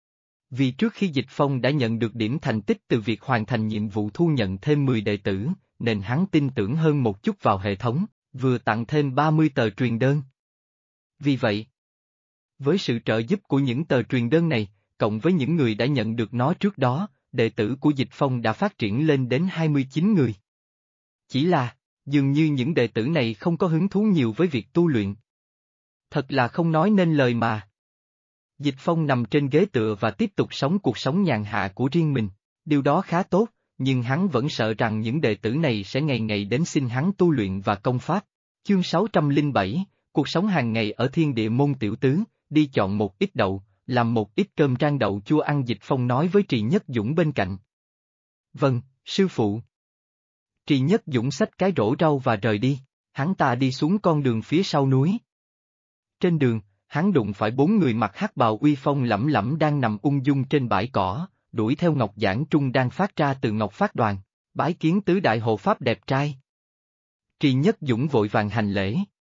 Vì trước khi Dịch Phong đã nhận được điểm thành tích từ việc hoàn thành nhiệm vụ thu nhận thêm 10 đệ tử, nên hắn tin tưởng hơn một chút vào hệ thống, vừa tặng thêm 30 tờ truyền đơn. Vì vậy, với sự trợ giúp của những tờ truyền đơn này, cộng với những người đã nhận được nó trước đó, đệ tử của Dịch Phong đã phát triển lên đến 29 người. Chỉ là, dường như những đệ tử này không có hứng thú nhiều với việc tu luyện. Thật là không nói nên lời mà. Dịch Phong nằm trên ghế tựa và tiếp tục sống cuộc sống nhàn hạ của riêng mình, điều đó khá tốt, nhưng hắn vẫn sợ rằng những đệ tử này sẽ ngày ngày đến xin hắn tu luyện và công pháp. Chương 607, cuộc sống hàng ngày ở Thiên Địa Môn tiểu tứ, đi chọn một ít đậu, làm một ít cơm rang đậu chua ăn. Dịch Phong nói với Trì Nhất Dũng bên cạnh. Vâng, sư phụ. Trì Nhất Dũng xách cái rổ rau và rời đi, hắn ta đi xuống con đường phía sau núi. Trên đường, hắn đụng phải 4 người mặc hắc bào uy phong lẫm lẫm đang nằm ung dung trên bãi cỏ, đuổi theo Ngọc Giảng Trung đang phát ra từ Ngọc Phát Đoàn, bái kiến tứ đại hộ pháp đẹp trai. Trì Nhất Dũng vội vàng hành lễ.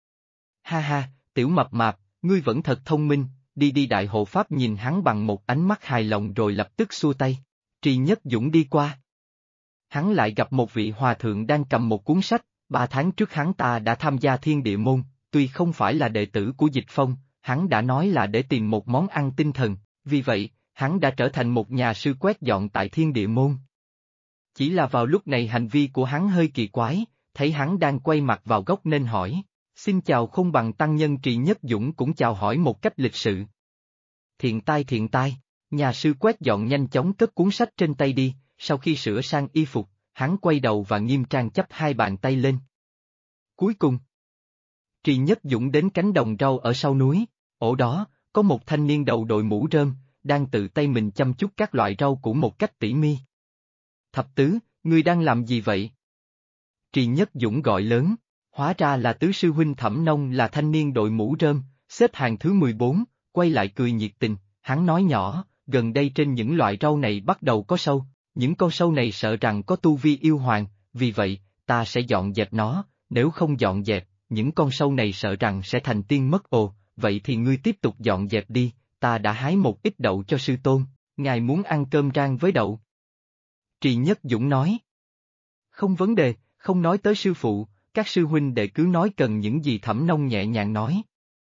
Ha ha, tiểu mập mạp, ngươi vẫn thật thông minh, đi đi. Đại hộ pháp nhìn hắn bằng một ánh mắt hài lòng rồi lập tức xua tay. Trì Nhất Dũng đi qua. Hắn lại gặp một vị hòa thượng đang cầm một cuốn sách, 3 tháng trước hắn ta đã tham gia Thiên Địa Môn, tuy không phải là đệ tử của Dịch Phong, hắn đã nói là để tìm một món ăn tinh thần, vì vậy, hắn đã trở thành một nhà sư quét dọn tại Thiên Địa Môn. Chỉ là vào lúc này hành vi của hắn hơi kỳ quái, thấy hắn đang quay mặt vào góc nên hỏi, xin chào không bằng tăng nhân Trì Nhất Dũng cũng chào hỏi một cách lịch sự. Thiện tai, nhà sư quét dọn nhanh chóng cất cuốn sách trên tay đi, sau khi sửa sang y phục, hắn quay đầu và nghiêm trang chắp hai bàn tay lên. Cuối cùng, Trì Nhất Dũng đến cánh đồng rau ở sau núi, ổ đó, có một thanh niên đầu đội mũ rơm, đang tự tay mình chăm chút các loại rau củ một cách tỉ mi. Thập tứ, ngươi đang làm gì vậy? Trì Nhất Dũng gọi lớn, hóa ra là tứ sư huynh Thẩm Nông là thanh niên đội mũ rơm, xếp hàng thứ 14, quay lại cười nhiệt tình, hắn nói nhỏ, gần đây trên những loại rau này bắt đầu có sâu, những con sâu này sợ rằng có tu vi yêu hoàng, vì vậy, ta sẽ dọn dẹp nó, nếu không dọn dẹp, những con sâu này sợ rằng sẽ thành tiên mất ồ, vậy thì ngươi tiếp tục dọn dẹp đi, ta đã hái một ít đậu cho sư tôn, ngài muốn ăn cơm rang với đậu. Trì Nhất Dũng nói. Không vấn đề, không nói tới sư phụ, các sư huynh đệ cứ nói cần những gì. Thẩm Nông nhẹ nhàng nói.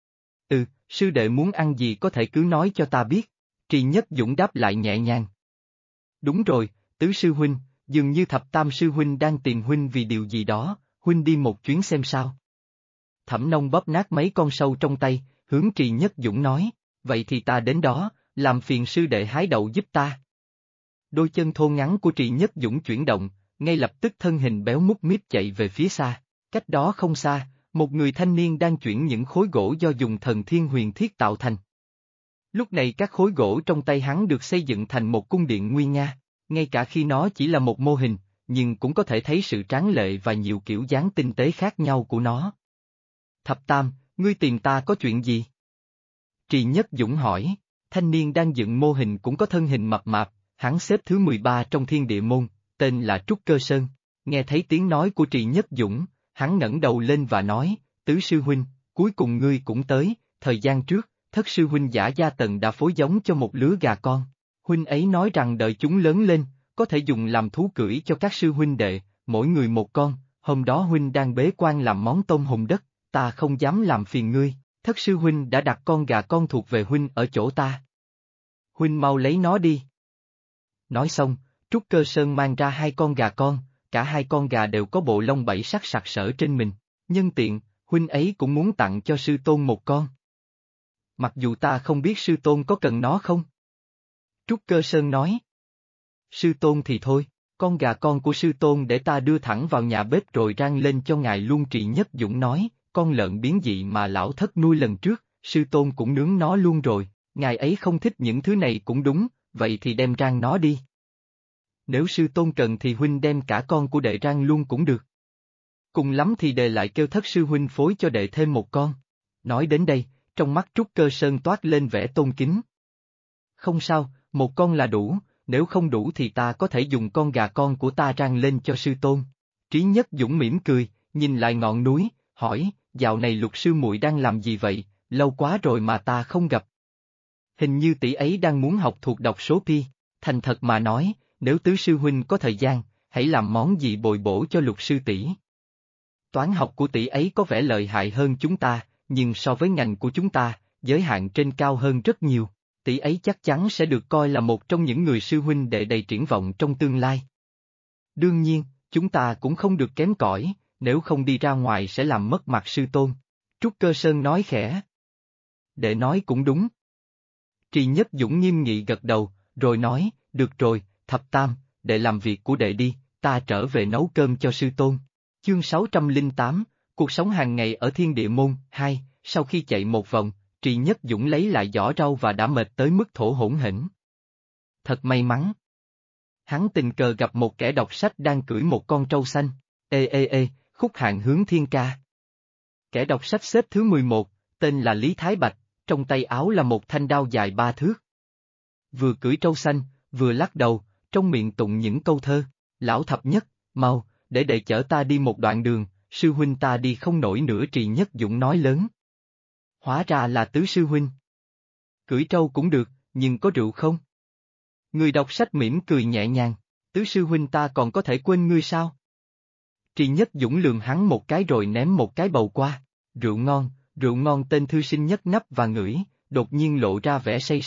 Sư đệ muốn ăn gì có thể cứ nói cho ta biết, Trì Nhất Dũng đáp lại nhẹ nhàng. Đúng rồi, tứ sư huynh, dường như thập tam sư huynh đang tìm huynh vì điều gì đó, huynh đi một chuyến xem sao. Thẩm Nông bóp nát mấy con sâu trong tay, hướng Trì Nhất Dũng nói, vậy thì ta đến đó, làm phiền sư đệ hái đậu giúp ta. Đôi chân thô ngắn của Trì Nhất Dũng chuyển động, ngay lập tức thân hình béo mút míp chạy về phía xa, cách đó không xa, một người thanh niên đang chuyển những khối gỗ do dùng thần thiên huyền thiết tạo thành. Lúc này các khối gỗ trong tay hắn được xây dựng thành một cung điện nguy nga, ngay cả khi nó chỉ là một mô hình, nhưng cũng có thể thấy sự tráng lệ và nhiều kiểu dáng tinh tế khác nhau của nó. Thập Tam, ngươi tìm ta có chuyện gì? Trì Nhất Dũng hỏi, thanh niên đang dựng mô hình cũng có thân hình mập mạp, hắn xếp thứ 13 trong Thiên Địa Môn, tên là Trúc Cơ Sơn, nghe thấy tiếng nói của Trì Nhất Dũng, hắn ngẩng đầu lên và nói, tứ sư huynh, cuối cùng ngươi cũng tới, thời gian trước, thất sư huynh Giả Gia Tần đã phối giống cho một lứa gà con, huynh ấy nói rằng đợi chúng lớn lên, có thể dùng làm thú cưỡi cho các sư huynh đệ, mỗi người một con, hôm đó huynh đang bế quan làm món tôm hùm đất, ta không dám làm phiền ngươi, thất sư huynh đã đặt con gà con thuộc về huynh ở chỗ ta. Huynh mau lấy nó đi. Nói xong, Trúc Cơ Sơn mang ra hai con gà con, cả hai con gà đều có bộ lông bảy sắc sặc sỡ trên mình, nhân tiện, huynh ấy cũng muốn tặng cho sư tôn một con. Mặc dù ta không biết sư tôn có cần nó không? Trúc Cơ Sơn nói. Sư tôn thì thôi, con gà con của sư tôn để ta đưa thẳng vào nhà bếp rồi rang lên cho ngài luôn. Trì Nhất Dũng nói, con lợn biến dị mà lão thất nuôi lần trước, sư tôn cũng nướng nó luôn rồi, ngài ấy không thích những thứ này cũng đúng, vậy thì đem rang nó đi. Nếu sư tôn cần thì huynh đem cả con của đệ rang luôn cũng được. Cùng lắm thì đệ lại kêu thất sư huynh phối cho đệ thêm một con. Nói đến đây, trong mắt Trúc Cơ Sơn toát lên vẻ tôn kính. Không sao, một con là đủ, nếu không đủ thì ta có thể dùng con gà con của ta rang lên cho sư tôn. Trí Nhất Dũng mỉm cười, nhìn lại ngọn núi, hỏi, dạo này Lục sư muội đang làm gì vậy, lâu quá rồi mà ta không gặp. Hình như tỷ ấy đang muốn học thuộc đọc số pi, thành thật mà nói, nếu tứ sư huynh có thời gian, hãy làm món gì bồi bổ cho Lục sư tỷ. Toán học của tỷ ấy có vẻ lợi hại hơn chúng ta, nhưng so với ngành của chúng ta, giới hạn trên cao hơn rất nhiều, tỷ ấy chắc chắn sẽ được coi là một trong những người sư huynh đệ đầy triển vọng trong tương lai. Đương nhiên, chúng ta cũng không được kém cỏi, nếu không đi ra ngoài sẽ làm mất mặt sư tôn. Trúc Cơ Sơn nói khẽ. Đệ nói cũng đúng. Trì Nhất Dũng nghiêm nghị gật đầu, rồi nói, được rồi, Thập Tam, đệ làm việc của đệ đi, ta trở về nấu cơm cho sư tôn. Chương 608, cuộc sống hàng ngày ở Thiên Địa Môn. 2, sau khi chạy một vòng, Trì Nhất Dũng lấy lại giỏ rau và đã mệt tới mức thổ hổn hển. Thật may mắn. Hắn tình cờ gặp một kẻ đọc sách đang cưỡi một con trâu xanh. Ê, khúc hạn hướng thiên ca. Kẻ đọc sách xếp thứ 11, tên là Lý Thái Bạch, trong tay áo là một thanh đao dài 3 thước. Vừa cưỡi trâu xanh, vừa lắc đầu, trong miệng tụng những câu thơ. Lão thập nhất, mau, để đệ chở ta đi một đoạn đường, sư huynh ta đi không nổi nữa. Trì Nhất Dũng nói lớn. Hóa ra là tứ sư huynh. Cưỡi trâu cũng được, nhưng có rượu không? Người đọc sách mỉm cười nhẹ nhàng, tứ sư huynh ta còn có thể quên ngươi sao? Trì Nhất Dũng lườm hắn một cái rồi ném một cái bầu qua. Rượu ngon. Tên thư sinh nhấc nắp và ngửi, đột nhiên lộ ra vẻ say sưa,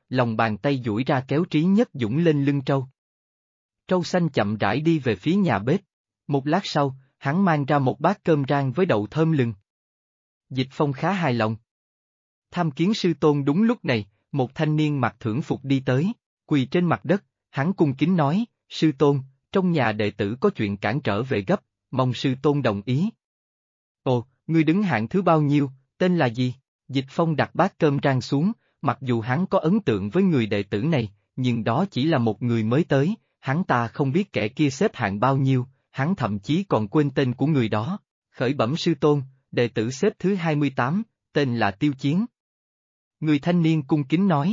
lòng bàn tay duỗi ra kéo Trí Nhất Dũng lên lưng trâu. Trâu xanh chậm rãi đi về phía nhà bếp. Một lát sau, hắn mang ra một bát cơm rang với đậu thơm lừng. Dịch Phong khá hài lòng. Tham kiến sư tôn. Đúng lúc này, một thanh niên mặc thưởng phục đi tới, quỳ trên mặt đất, hắn cung kính nói, sư tôn, trong nhà đệ tử có chuyện cản trở về gấp, mong sư tôn đồng ý. Ồ, ngươi đứng hạng thứ bao nhiêu, tên là gì? Dịch Phong đặt bát cơm rang xuống, mặc dù hắn có ấn tượng với người đệ tử này, nhưng đó chỉ là một người mới tới, hắn ta không biết kẻ kia xếp hạng bao nhiêu, hắn thậm chí còn quên tên của người đó. Khởi bẩm sư tôn, đệ tử xếp thứ 28, tên là Tiêu Chiến. Người thanh niên cung kính nói.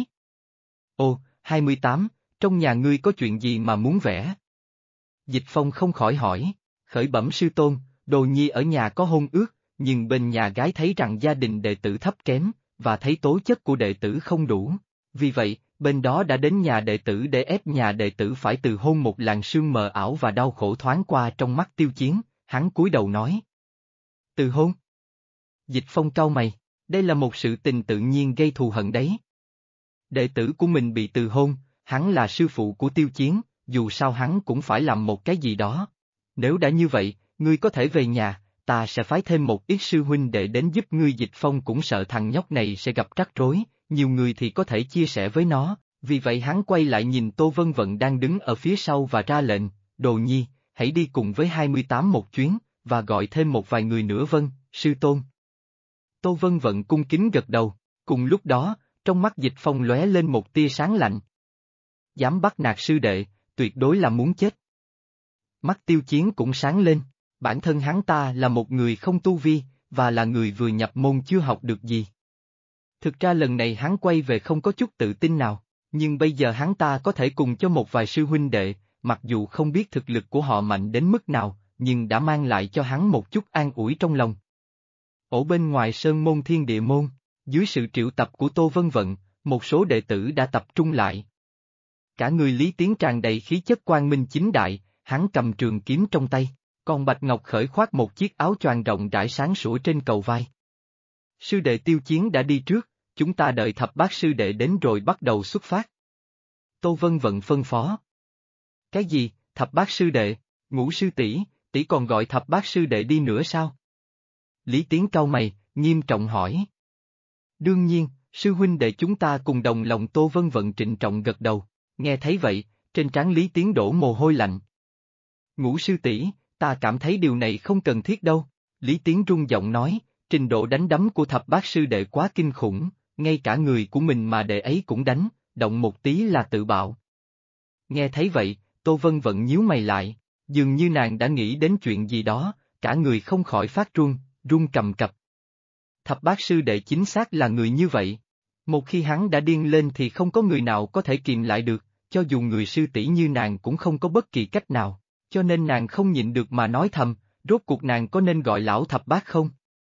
Ồ, 28, trong nhà ngươi có chuyện gì mà muốn vẽ? Dịch Phong không khỏi hỏi, khởi bẩm sư tôn, đồ nhi ở nhà có hôn ước, nhưng bên nhà gái thấy rằng gia đình đệ tử thấp kém, và thấy tố chất của đệ tử không đủ. Vì vậy, bên đó đã đến nhà đệ tử để ép nhà đệ tử phải từ hôn. Một làn sương mờ ảo và đau khổ thoáng qua trong mắt Tiêu Chiến, hắn cúi đầu nói. Từ hôn? Dịch Phong cau mày, đây là một sự tình tự nhiên gây thù hận đấy. Đệ tử của mình bị từ hôn, hắn là sư phụ của Tiêu Chiến, dù sao hắn cũng phải làm một cái gì đó. Nếu đã như vậy, ngươi có thể về nhà, ta sẽ phái thêm một ít sư huynh đệ đến giúp ngươi. Dịch Phong cũng sợ thằng nhóc này sẽ gặp rắc rối, nhiều người thì có thể chia sẻ với nó, vì vậy hắn quay lại nhìn Tô Vân Vận đang đứng ở phía sau và ra lệnh, Đồ Nhi, hãy đi cùng với 28 một chuyến, và gọi thêm một vài người nữa. Vâng, sư tôn. Tô Vân Vận cung kính gật đầu, cùng lúc đó, trong mắt Dịch Phong lóe lên một tia sáng lạnh. Dám bắt nạt sư đệ, tuyệt đối là muốn chết. Mắt Tiêu Chiến cũng sáng lên, bản thân hắn ta là một người không tu vi, và là người vừa nhập môn chưa học được gì. Thực ra lần này hắn quay về không có chút tự tin nào, nhưng bây giờ hắn ta có thể cùng cho một vài sư huynh đệ, mặc dù không biết thực lực của họ mạnh đến mức nào, nhưng đã mang lại cho hắn một chút an ủi trong lòng. Ở bên ngoài Sơn Môn Thiên Địa Môn, dưới sự triệu tập của Tô Vân Vận, một số đệ tử đã tập trung lại. Cả người Lý Tiến tràn đầy khí chất quang minh chính đại, hắn cầm trường kiếm trong tay, còn Bạch Ngọc Khởi khoác một chiếc áo choàng rộng rãi sáng sủa trên cầu vai. Sư đệ Tiêu Chiến đã đi trước, chúng ta đợi thập bát sư đệ đến rồi bắt đầu xuất phát. Tô Vân Vận phân phó. Cái gì, thập bát sư đệ, Ngũ sư tỷ, tỷ còn gọi thập bát sư đệ đi nữa sao? Lý Tiến cau mày, nghiêm trọng hỏi. Đương nhiên, sư huynh đệ chúng ta cùng đồng lòng. Tô Vân Vận trịnh trọng gật đầu, nghe thấy vậy, trên trán Lý Tiến đổ mồ hôi lạnh. Ngũ sư tỷ, ta cảm thấy điều này không cần thiết đâu. Lý Tiến run giọng nói, trình độ đánh đấm của thập bát sư đệ quá kinh khủng, ngay cả người của mình mà đệ ấy cũng đánh, động một tí là tự bạo. Nghe thấy vậy, Tô Vân Vận nhíu mày lại, dường như nàng đã nghĩ đến chuyện gì đó, cả người không khỏi phát run, run cầm cập. Thập bát sư đệ chính xác là người như vậy. Một khi hắn đã điên lên thì không có người nào có thể kìm lại được, cho dù người sư tỷ như nàng cũng không có bất kỳ cách nào, cho nên nàng không nhịn được mà nói thầm, rốt cuộc nàng có nên gọi lão thập bát không?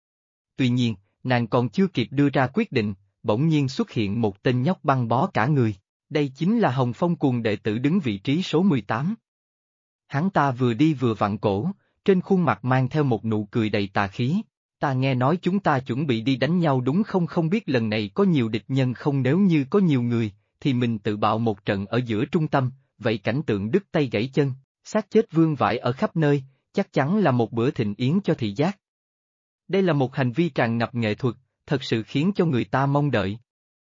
Tuy nhiên, nàng còn chưa kịp đưa ra quyết định, bỗng nhiên xuất hiện một tên nhóc băng bó cả người, đây chính là Hồng Phong Cuồng đệ tử đứng vị trí số 18. Hắn ta vừa đi vừa vặn cổ, trên khuôn mặt mang theo một nụ cười đầy tà khí. Ta nghe nói chúng ta chuẩn bị đi đánh nhau đúng không? Không biết lần này có nhiều địch nhân không? Nếu như có nhiều người, thì mình tự bạo một trận ở giữa trung tâm, vậy cảnh tượng đứt tay gãy chân, xác chết vương vãi ở khắp nơi, chắc chắn là một bữa thịnh yến cho thị giác. Đây là một hành vi tràn ngập nghệ thuật, thật sự khiến cho người ta mong đợi.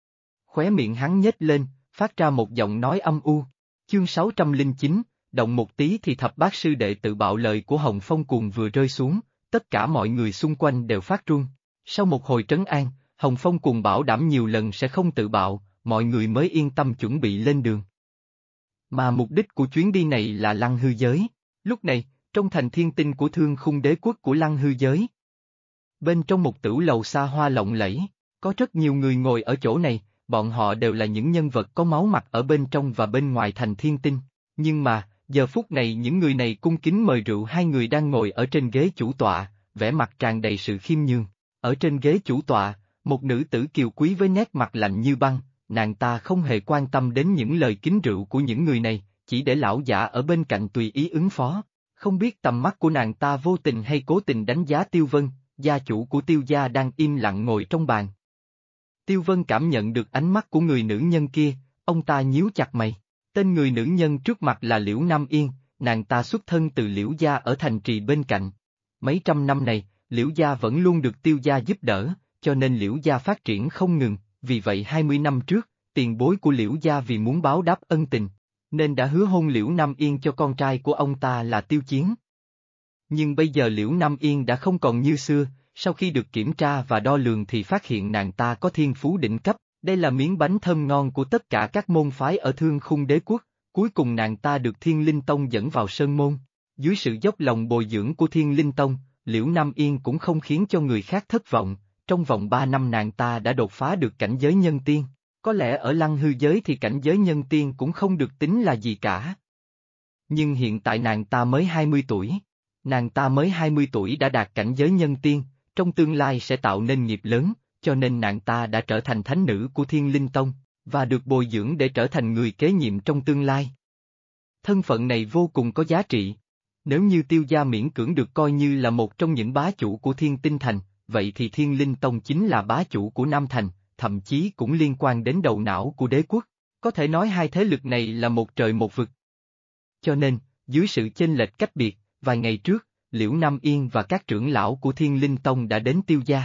Khóe miệng hắn nhếch lên, phát ra một giọng nói âm u. Chương 609, động một tí thì thập bát sư đệ tự bạo. Lời của Hồng Phong Cuồng vừa rơi xuống, tất cả mọi người xung quanh đều phát run. Sau một hồi trấn an, Hồng Phong Cuồng bảo đảm nhiều lần sẽ không tự bạo, mọi người mới yên tâm chuẩn bị lên đường. Mà mục đích của chuyến đi này là Lăng Hư Giới. Lúc này, trong thành thiên tinh của Thương Khung Đế quốc của Lăng Hư Giới. Bên trong một tửu lầu xa hoa lộng lẫy, có rất nhiều người ngồi ở chỗ này, bọn họ đều là những nhân vật có máu mặt ở bên trong và bên ngoài thành thiên tinh. Nhưng mà, giờ phút này những người này cung kính mời rượu hai người đang ngồi ở trên ghế chủ tọa, vẻ mặt tràn đầy sự khiêm nhường. Ở trên ghế chủ tọa, một nữ tử kiều quý với nét mặt lạnh như băng, nàng ta không hề quan tâm đến những lời kính rượu của những người này, chỉ để lão giả ở bên cạnh tùy ý ứng phó. Không biết tầm mắt của nàng ta vô tình hay cố tình đánh giá Tiêu Vân, gia chủ của Tiêu gia đang im lặng ngồi trong bàn. Tiêu Vân cảm nhận được ánh mắt của người nữ nhân kia, Ông ta nhíu chặt mày. Tên người nữ nhân trước mặt là Liễu Nam Yên, nàng ta xuất thân từ Liễu gia ở thành trì bên cạnh. Mấy trăm năm này, Liễu gia vẫn luôn được Tiêu gia giúp đỡ, cho nên Liễu gia phát triển không ngừng, vì vậy 20 năm trước, tiền bối của Liễu gia vì muốn báo đáp ân tình, nên đã hứa hôn Liễu Nam Yên cho con trai của ông ta là Tiêu Chiến. Nhưng bây giờ Liễu Nam Yên đã không còn như xưa, sau khi được kiểm tra và đo lường thì phát hiện nàng ta có thiên phú đỉnh cấp, đây là miếng bánh thơm ngon của tất cả các môn phái ở Thương Khung Đế Quốc, cuối cùng nàng ta được Thiên Linh Tông dẫn vào Sơn Môn. Dưới sự dốc lòng bồi dưỡng của Thiên Linh Tông, Liễu Nam Yên cũng không khiến cho người khác thất vọng, trong vòng 3 năm nàng ta đã đột phá được cảnh giới nhân tiên, có lẽ ở Lăng Hư giới thì cảnh giới nhân tiên cũng không được tính là gì cả. Nhưng hiện tại nàng ta mới 20 tuổi. Nàng ta mới 20 tuổi đã đạt cảnh giới nhân tiên, trong tương lai sẽ tạo nên nghiệp lớn, cho nên nàng ta đã trở thành thánh nữ của Thiên Linh Tông, và được bồi dưỡng để trở thành người kế nhiệm trong tương lai. Thân phận này vô cùng có giá trị. Nếu như Tiêu gia miễn cưỡng được coi như là một trong những bá chủ của Thiên Tinh Thành, vậy thì Thiên Linh Tông chính là bá chủ của Nam Thành, thậm chí cũng liên quan đến đầu não của đế quốc. Có thể nói hai thế lực này là một trời một vực. Cho nên, dưới sự chênh lệch cách biệt, vài ngày trước, Liễu Nam Yên và các trưởng lão của Thiên Linh Tông đã đến Tiêu gia.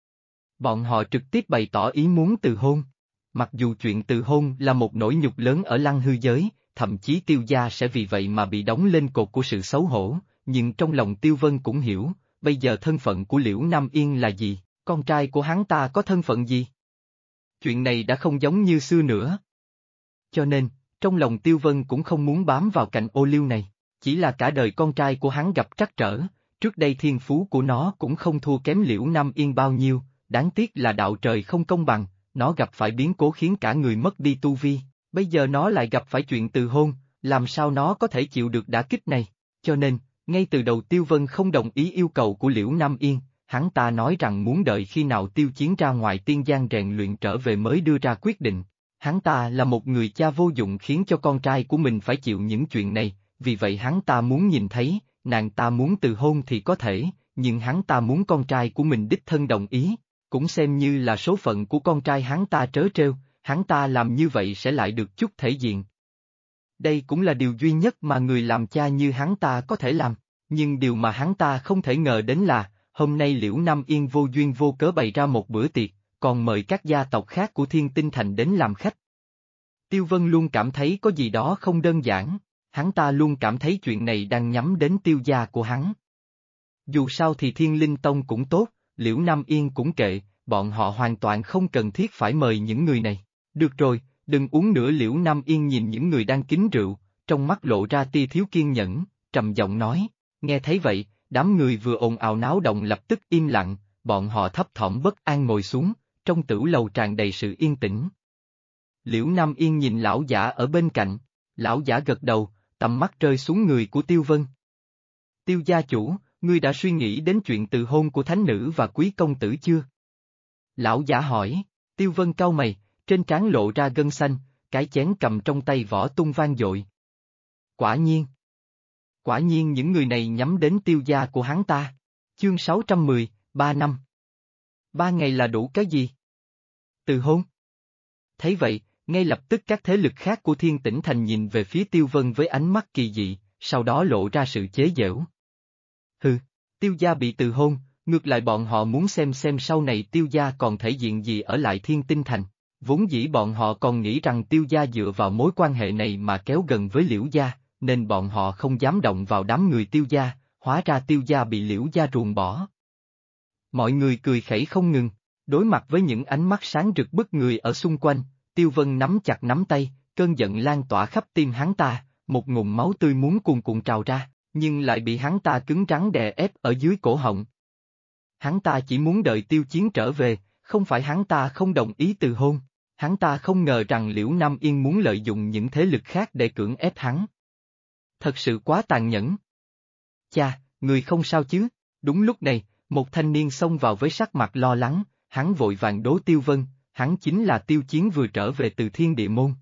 Bọn họ trực tiếp bày tỏ ý muốn từ hôn. Mặc dù chuyện từ hôn là một nỗi nhục lớn ở Lăng Hư giới, thậm chí Tiêu gia sẽ vì vậy mà bị đóng lên cột của sự xấu hổ, nhưng trong lòng Tiêu Vân cũng hiểu, bây giờ thân phận của Liễu Nam Yên là gì, con trai của hắn ta có thân phận gì. Chuyện này đã không giống như xưa nữa. Cho nên, trong lòng Tiêu Vân cũng không muốn bám vào cạnh ô liu này, chỉ là cả đời con trai của hắn gặp trắc trở, trước đây thiên phú của nó cũng không thua kém Liễu Nam Yên bao nhiêu, đáng tiếc là đạo trời không công bằng, nó gặp phải biến cố khiến cả người mất đi tu vi, bây giờ nó lại gặp phải chuyện từ hôn, làm sao nó có thể chịu được đả kích này, cho nên, ngay từ đầu Tiêu Vân không đồng ý yêu cầu của Liễu Nam Yên, hắn ta nói rằng muốn đợi khi nào Tiêu Chiến ra ngoài tiên giang rèn luyện trở về mới đưa ra quyết định. Hắn ta là một người cha vô dụng khiến cho con trai của mình phải chịu những chuyện này, vì vậy hắn ta muốn nhìn thấy, nàng ta muốn từ hôn thì có thể, nhưng hắn ta muốn con trai của mình đích thân đồng ý, cũng xem như là số phận của con trai hắn ta trớ trêu, hắn ta làm như vậy sẽ lại được chút thể diện. Đây cũng là điều duy nhất mà người làm cha như hắn ta có thể làm, nhưng điều mà hắn ta không thể ngờ đến là, hôm nay Liễu Nam Yên vô duyên vô cớ bày ra một bữa tiệc, còn mời các gia tộc khác của Thiên Tinh Thành đến làm khách. Tiêu Vân luôn cảm thấy có gì đó không đơn giản, hắn ta luôn cảm thấy chuyện này đang nhắm đến Tiêu gia của hắn. Dù sao thì Thiên Linh Tông cũng tốt, Liễu Nam Yên cũng kệ, bọn họ hoàn toàn không cần thiết phải mời những người này. Được rồi, đừng uống nữa. Liễu Nam Yên nhìn những người đang kính rượu, trong mắt lộ ra tia thiếu kiên nhẫn, trầm giọng nói, nghe thấy vậy, đám người vừa ồn ào náo động lập tức im lặng, bọn họ thấp thỏm bất an ngồi xuống, trong tửu lầu tràn đầy sự yên tĩnh. Liễu Nam Yên nhìn lão giả ở bên cạnh, lão giả gật đầu, tầm mắt rơi xuống người của Tiêu Vân. Tiêu gia chủ, ngươi đã suy nghĩ đến chuyện từ hôn của thánh nữ và quý công tử chưa? Lão giả hỏi, Tiêu Vân cau mày, trên trán lộ ra gân xanh, cái chén cầm trong tay vỏ tung vang dội. Quả nhiên những người này nhắm đến Tiêu gia của hắn ta. Chương 610, 3 năm. 3 ngày là đủ cái gì? Từ hôn. Thấy vậy, ngay lập tức các thế lực khác của Thiên Tĩnh Thành nhìn về phía Tiêu Vân với ánh mắt kỳ dị, sau đó lộ ra sự chế giễu. Hừ, Tiêu gia bị từ hôn, ngược lại bọn họ muốn xem sau này Tiêu gia còn thể diện gì ở lại Thiên Tinh Thành. Vốn dĩ bọn họ còn nghĩ rằng Tiêu gia dựa vào mối quan hệ này mà kéo gần với Liễu gia, nên bọn họ không dám động vào đám người Tiêu gia, hóa ra Tiêu gia bị Liễu gia ruồng bỏ. Mọi người cười khẩy không ngừng, đối mặt với những ánh mắt sáng rực bức người ở xung quanh, Tiêu Vân nắm chặt nắm tay, cơn giận lan tỏa khắp tim hắn ta, một ngụm máu tươi muốn cuồn cuộn trào ra, nhưng lại bị hắn ta cứng rắn đè ép ở dưới cổ họng. Hắn ta chỉ muốn đợi Tiêu Chiến trở về, không phải hắn ta không đồng ý từ hôn, hắn ta không ngờ rằng Liễu Nam Yên muốn lợi dụng những thế lực khác để cưỡng ép hắn. Thật sự quá tàn nhẫn. Cha, người không sao chứ? Đúng lúc này, một thanh niên xông vào với sắc mặt lo lắng, hắn vội vàng đố Tiêu Vân, hắn chính là Tiêu Chiến vừa trở về từ Thiên Địa Môn.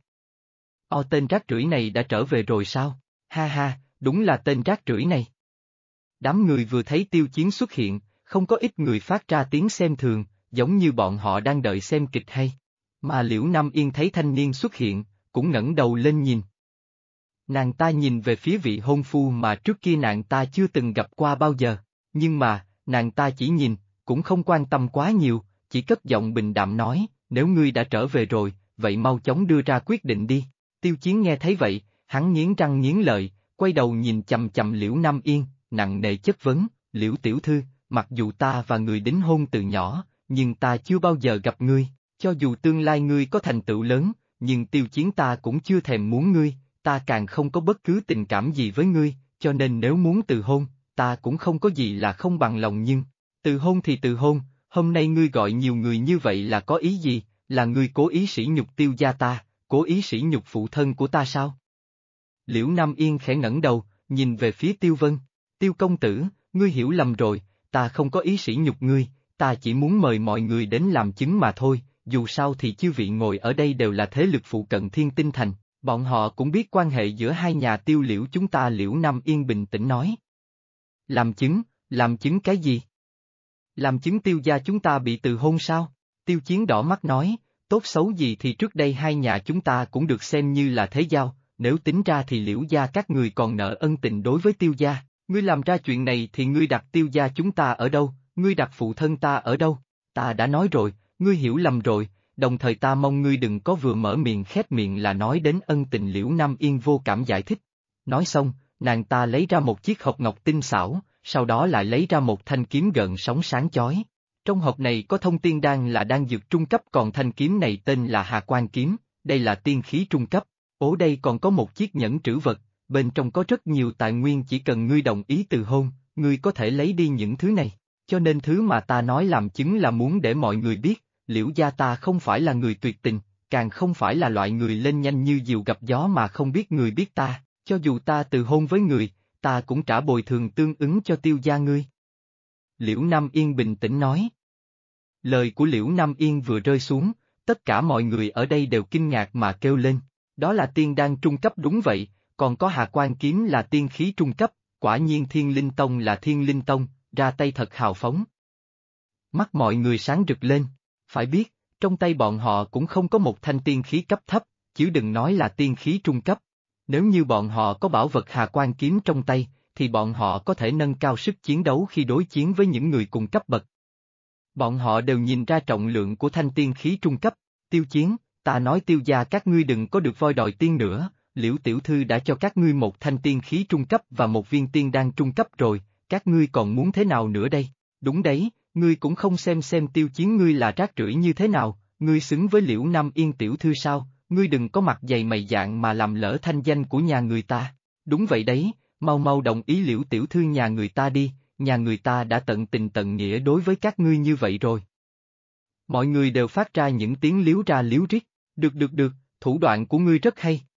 Tên rác rưởi này đã trở về rồi sao? Ha ha, đúng là tên rác rưởi này. Đám người vừa thấy Tiêu Chiến xuất hiện, không có ít người phát ra tiếng xem thường, giống như bọn họ đang đợi xem kịch hay. Mà Liễu Nam Yên thấy thanh niên xuất hiện, cũng ngẩng đầu lên nhìn. Nàng ta nhìn về phía vị hôn phu mà trước kia nàng ta chưa từng gặp qua bao giờ, nhưng mà, nàng ta chỉ nhìn, cũng không quan tâm quá nhiều, chỉ cất giọng bình đạm nói, nếu ngươi đã trở về rồi, vậy mau chóng đưa ra quyết định đi. Tiêu Chiến nghe thấy vậy, hắn nghiến răng nghiến lợi, quay đầu nhìn chầm chầm Liễu Nam Yên, nặng nề chất vấn, Liễu tiểu thư, mặc dù ta và người đính hôn từ nhỏ, nhưng ta chưa bao giờ gặp ngươi, cho dù tương lai ngươi có thành tựu lớn, nhưng Tiêu Chiến ta cũng chưa thèm muốn ngươi, ta càng không có bất cứ tình cảm gì với ngươi, cho nên nếu muốn từ hôn, ta cũng không có gì là không bằng lòng nhưng, từ hôn thì từ hôn, hôm nay ngươi gọi nhiều người như vậy là có ý gì, là ngươi cố ý sỉ nhục Tiêu gia ta, cố ý sỉ nhục phụ thân của ta sao? Liễu Nam Yên khẽ ngẩng đầu, nhìn về phía Tiêu Vân, Tiêu công tử, ngươi hiểu lầm rồi, ta không có ý sỉ nhục ngươi, ta chỉ muốn mời mọi người đến làm chứng mà thôi, dù sao thì chư vị ngồi ở đây đều là thế lực phụ cận Thiên Tinh Thành, bọn họ cũng biết quan hệ giữa hai nhà Tiêu Liễu chúng ta. Liễu Nam Yên bình tĩnh nói. Làm chứng cái gì? Làm chứng Tiêu gia chúng ta bị từ hôn sao? Tiêu Chiến đỏ mắt nói, tốt xấu gì thì trước đây hai nhà chúng ta cũng được xem như là thế giao, nếu tính ra thì Liễu gia các người còn nợ ân tình đối với Tiêu gia, ngươi làm ra chuyện này thì ngươi đặt Tiêu gia chúng ta ở đâu, ngươi đặt phụ thân ta ở đâu? Ta đã nói rồi, ngươi hiểu lầm rồi, đồng thời ta mong ngươi đừng có vừa mở miệng khép miệng là nói đến ân tình. Liễu Nam Yên vô cảm giải thích. Nói xong, nàng ta lấy ra một chiếc hộp ngọc tinh xảo, sau đó lại lấy ra một thanh kiếm gợn sóng sáng chói. Trong hộp này có thông tiên đan là đan dược trung cấp, còn thanh kiếm này tên là Hà Quan kiếm, đây là tiên khí trung cấp. Đây còn có một chiếc nhẫn trữ vật, bên trong có rất nhiều tài nguyên, chỉ cần ngươi đồng ý từ hôn, ngươi có thể lấy đi những thứ này. Cho nên thứ mà ta nói làm chứng là muốn để mọi người biết, Liễu gia ta không phải là người tuyệt tình, càng không phải là loại người lên nhanh như diều gặp gió mà không biết người biết ta, cho dù ta từ hôn với người, ta cũng trả bồi thường tương ứng cho Tiêu gia ngươi. Liễu Nam Yên bình tĩnh nói. Lời của Liễu Nam Yên vừa rơi xuống, tất cả mọi người ở đây đều kinh ngạc mà kêu lên, đó là tiên đan trung cấp. Đúng vậy, còn có Hà Quan kiếm là tiên khí trung cấp, quả nhiên Thiên Linh Tông là Thiên Linh Tông, ra tay thật hào phóng. Mắt mọi người sáng rực lên, phải biết, trong tay bọn họ cũng không có một thanh tiên khí cấp thấp, chứ đừng nói là tiên khí trung cấp. Nếu như bọn họ có bảo vật Hà Quan kiếm trong tay, thì bọn họ có thể nâng cao sức chiến đấu khi đối chiến với những người cùng cấp bậc. Bọn họ đều nhìn ra trọng lượng của thanh tiên khí trung cấp. Tiêu Chiến, ta nói Tiêu gia các ngươi đừng có được voi đòi tiên nữa, Liễu tiểu thư đã cho các ngươi một thanh tiên khí trung cấp và một viên tiên đan trung cấp rồi, các ngươi còn muốn thế nào nữa đây? Đúng đấy, ngươi cũng không xem Tiêu Chiến ngươi là rác rưởi như thế nào, ngươi xứng với Liễu Nam Yên tiểu thư sao, ngươi đừng có mặt dày mày dạn mà làm lỡ thanh danh của nhà người ta. Đúng vậy đấy, mau mau đồng ý Liễu tiểu thư nhà người ta đi, nhà người ta đã tận tình tận nghĩa đối với các ngươi như vậy rồi. Mọi người đều phát ra những tiếng líu ra líu rít, được, thủ đoạn của ngươi rất hay.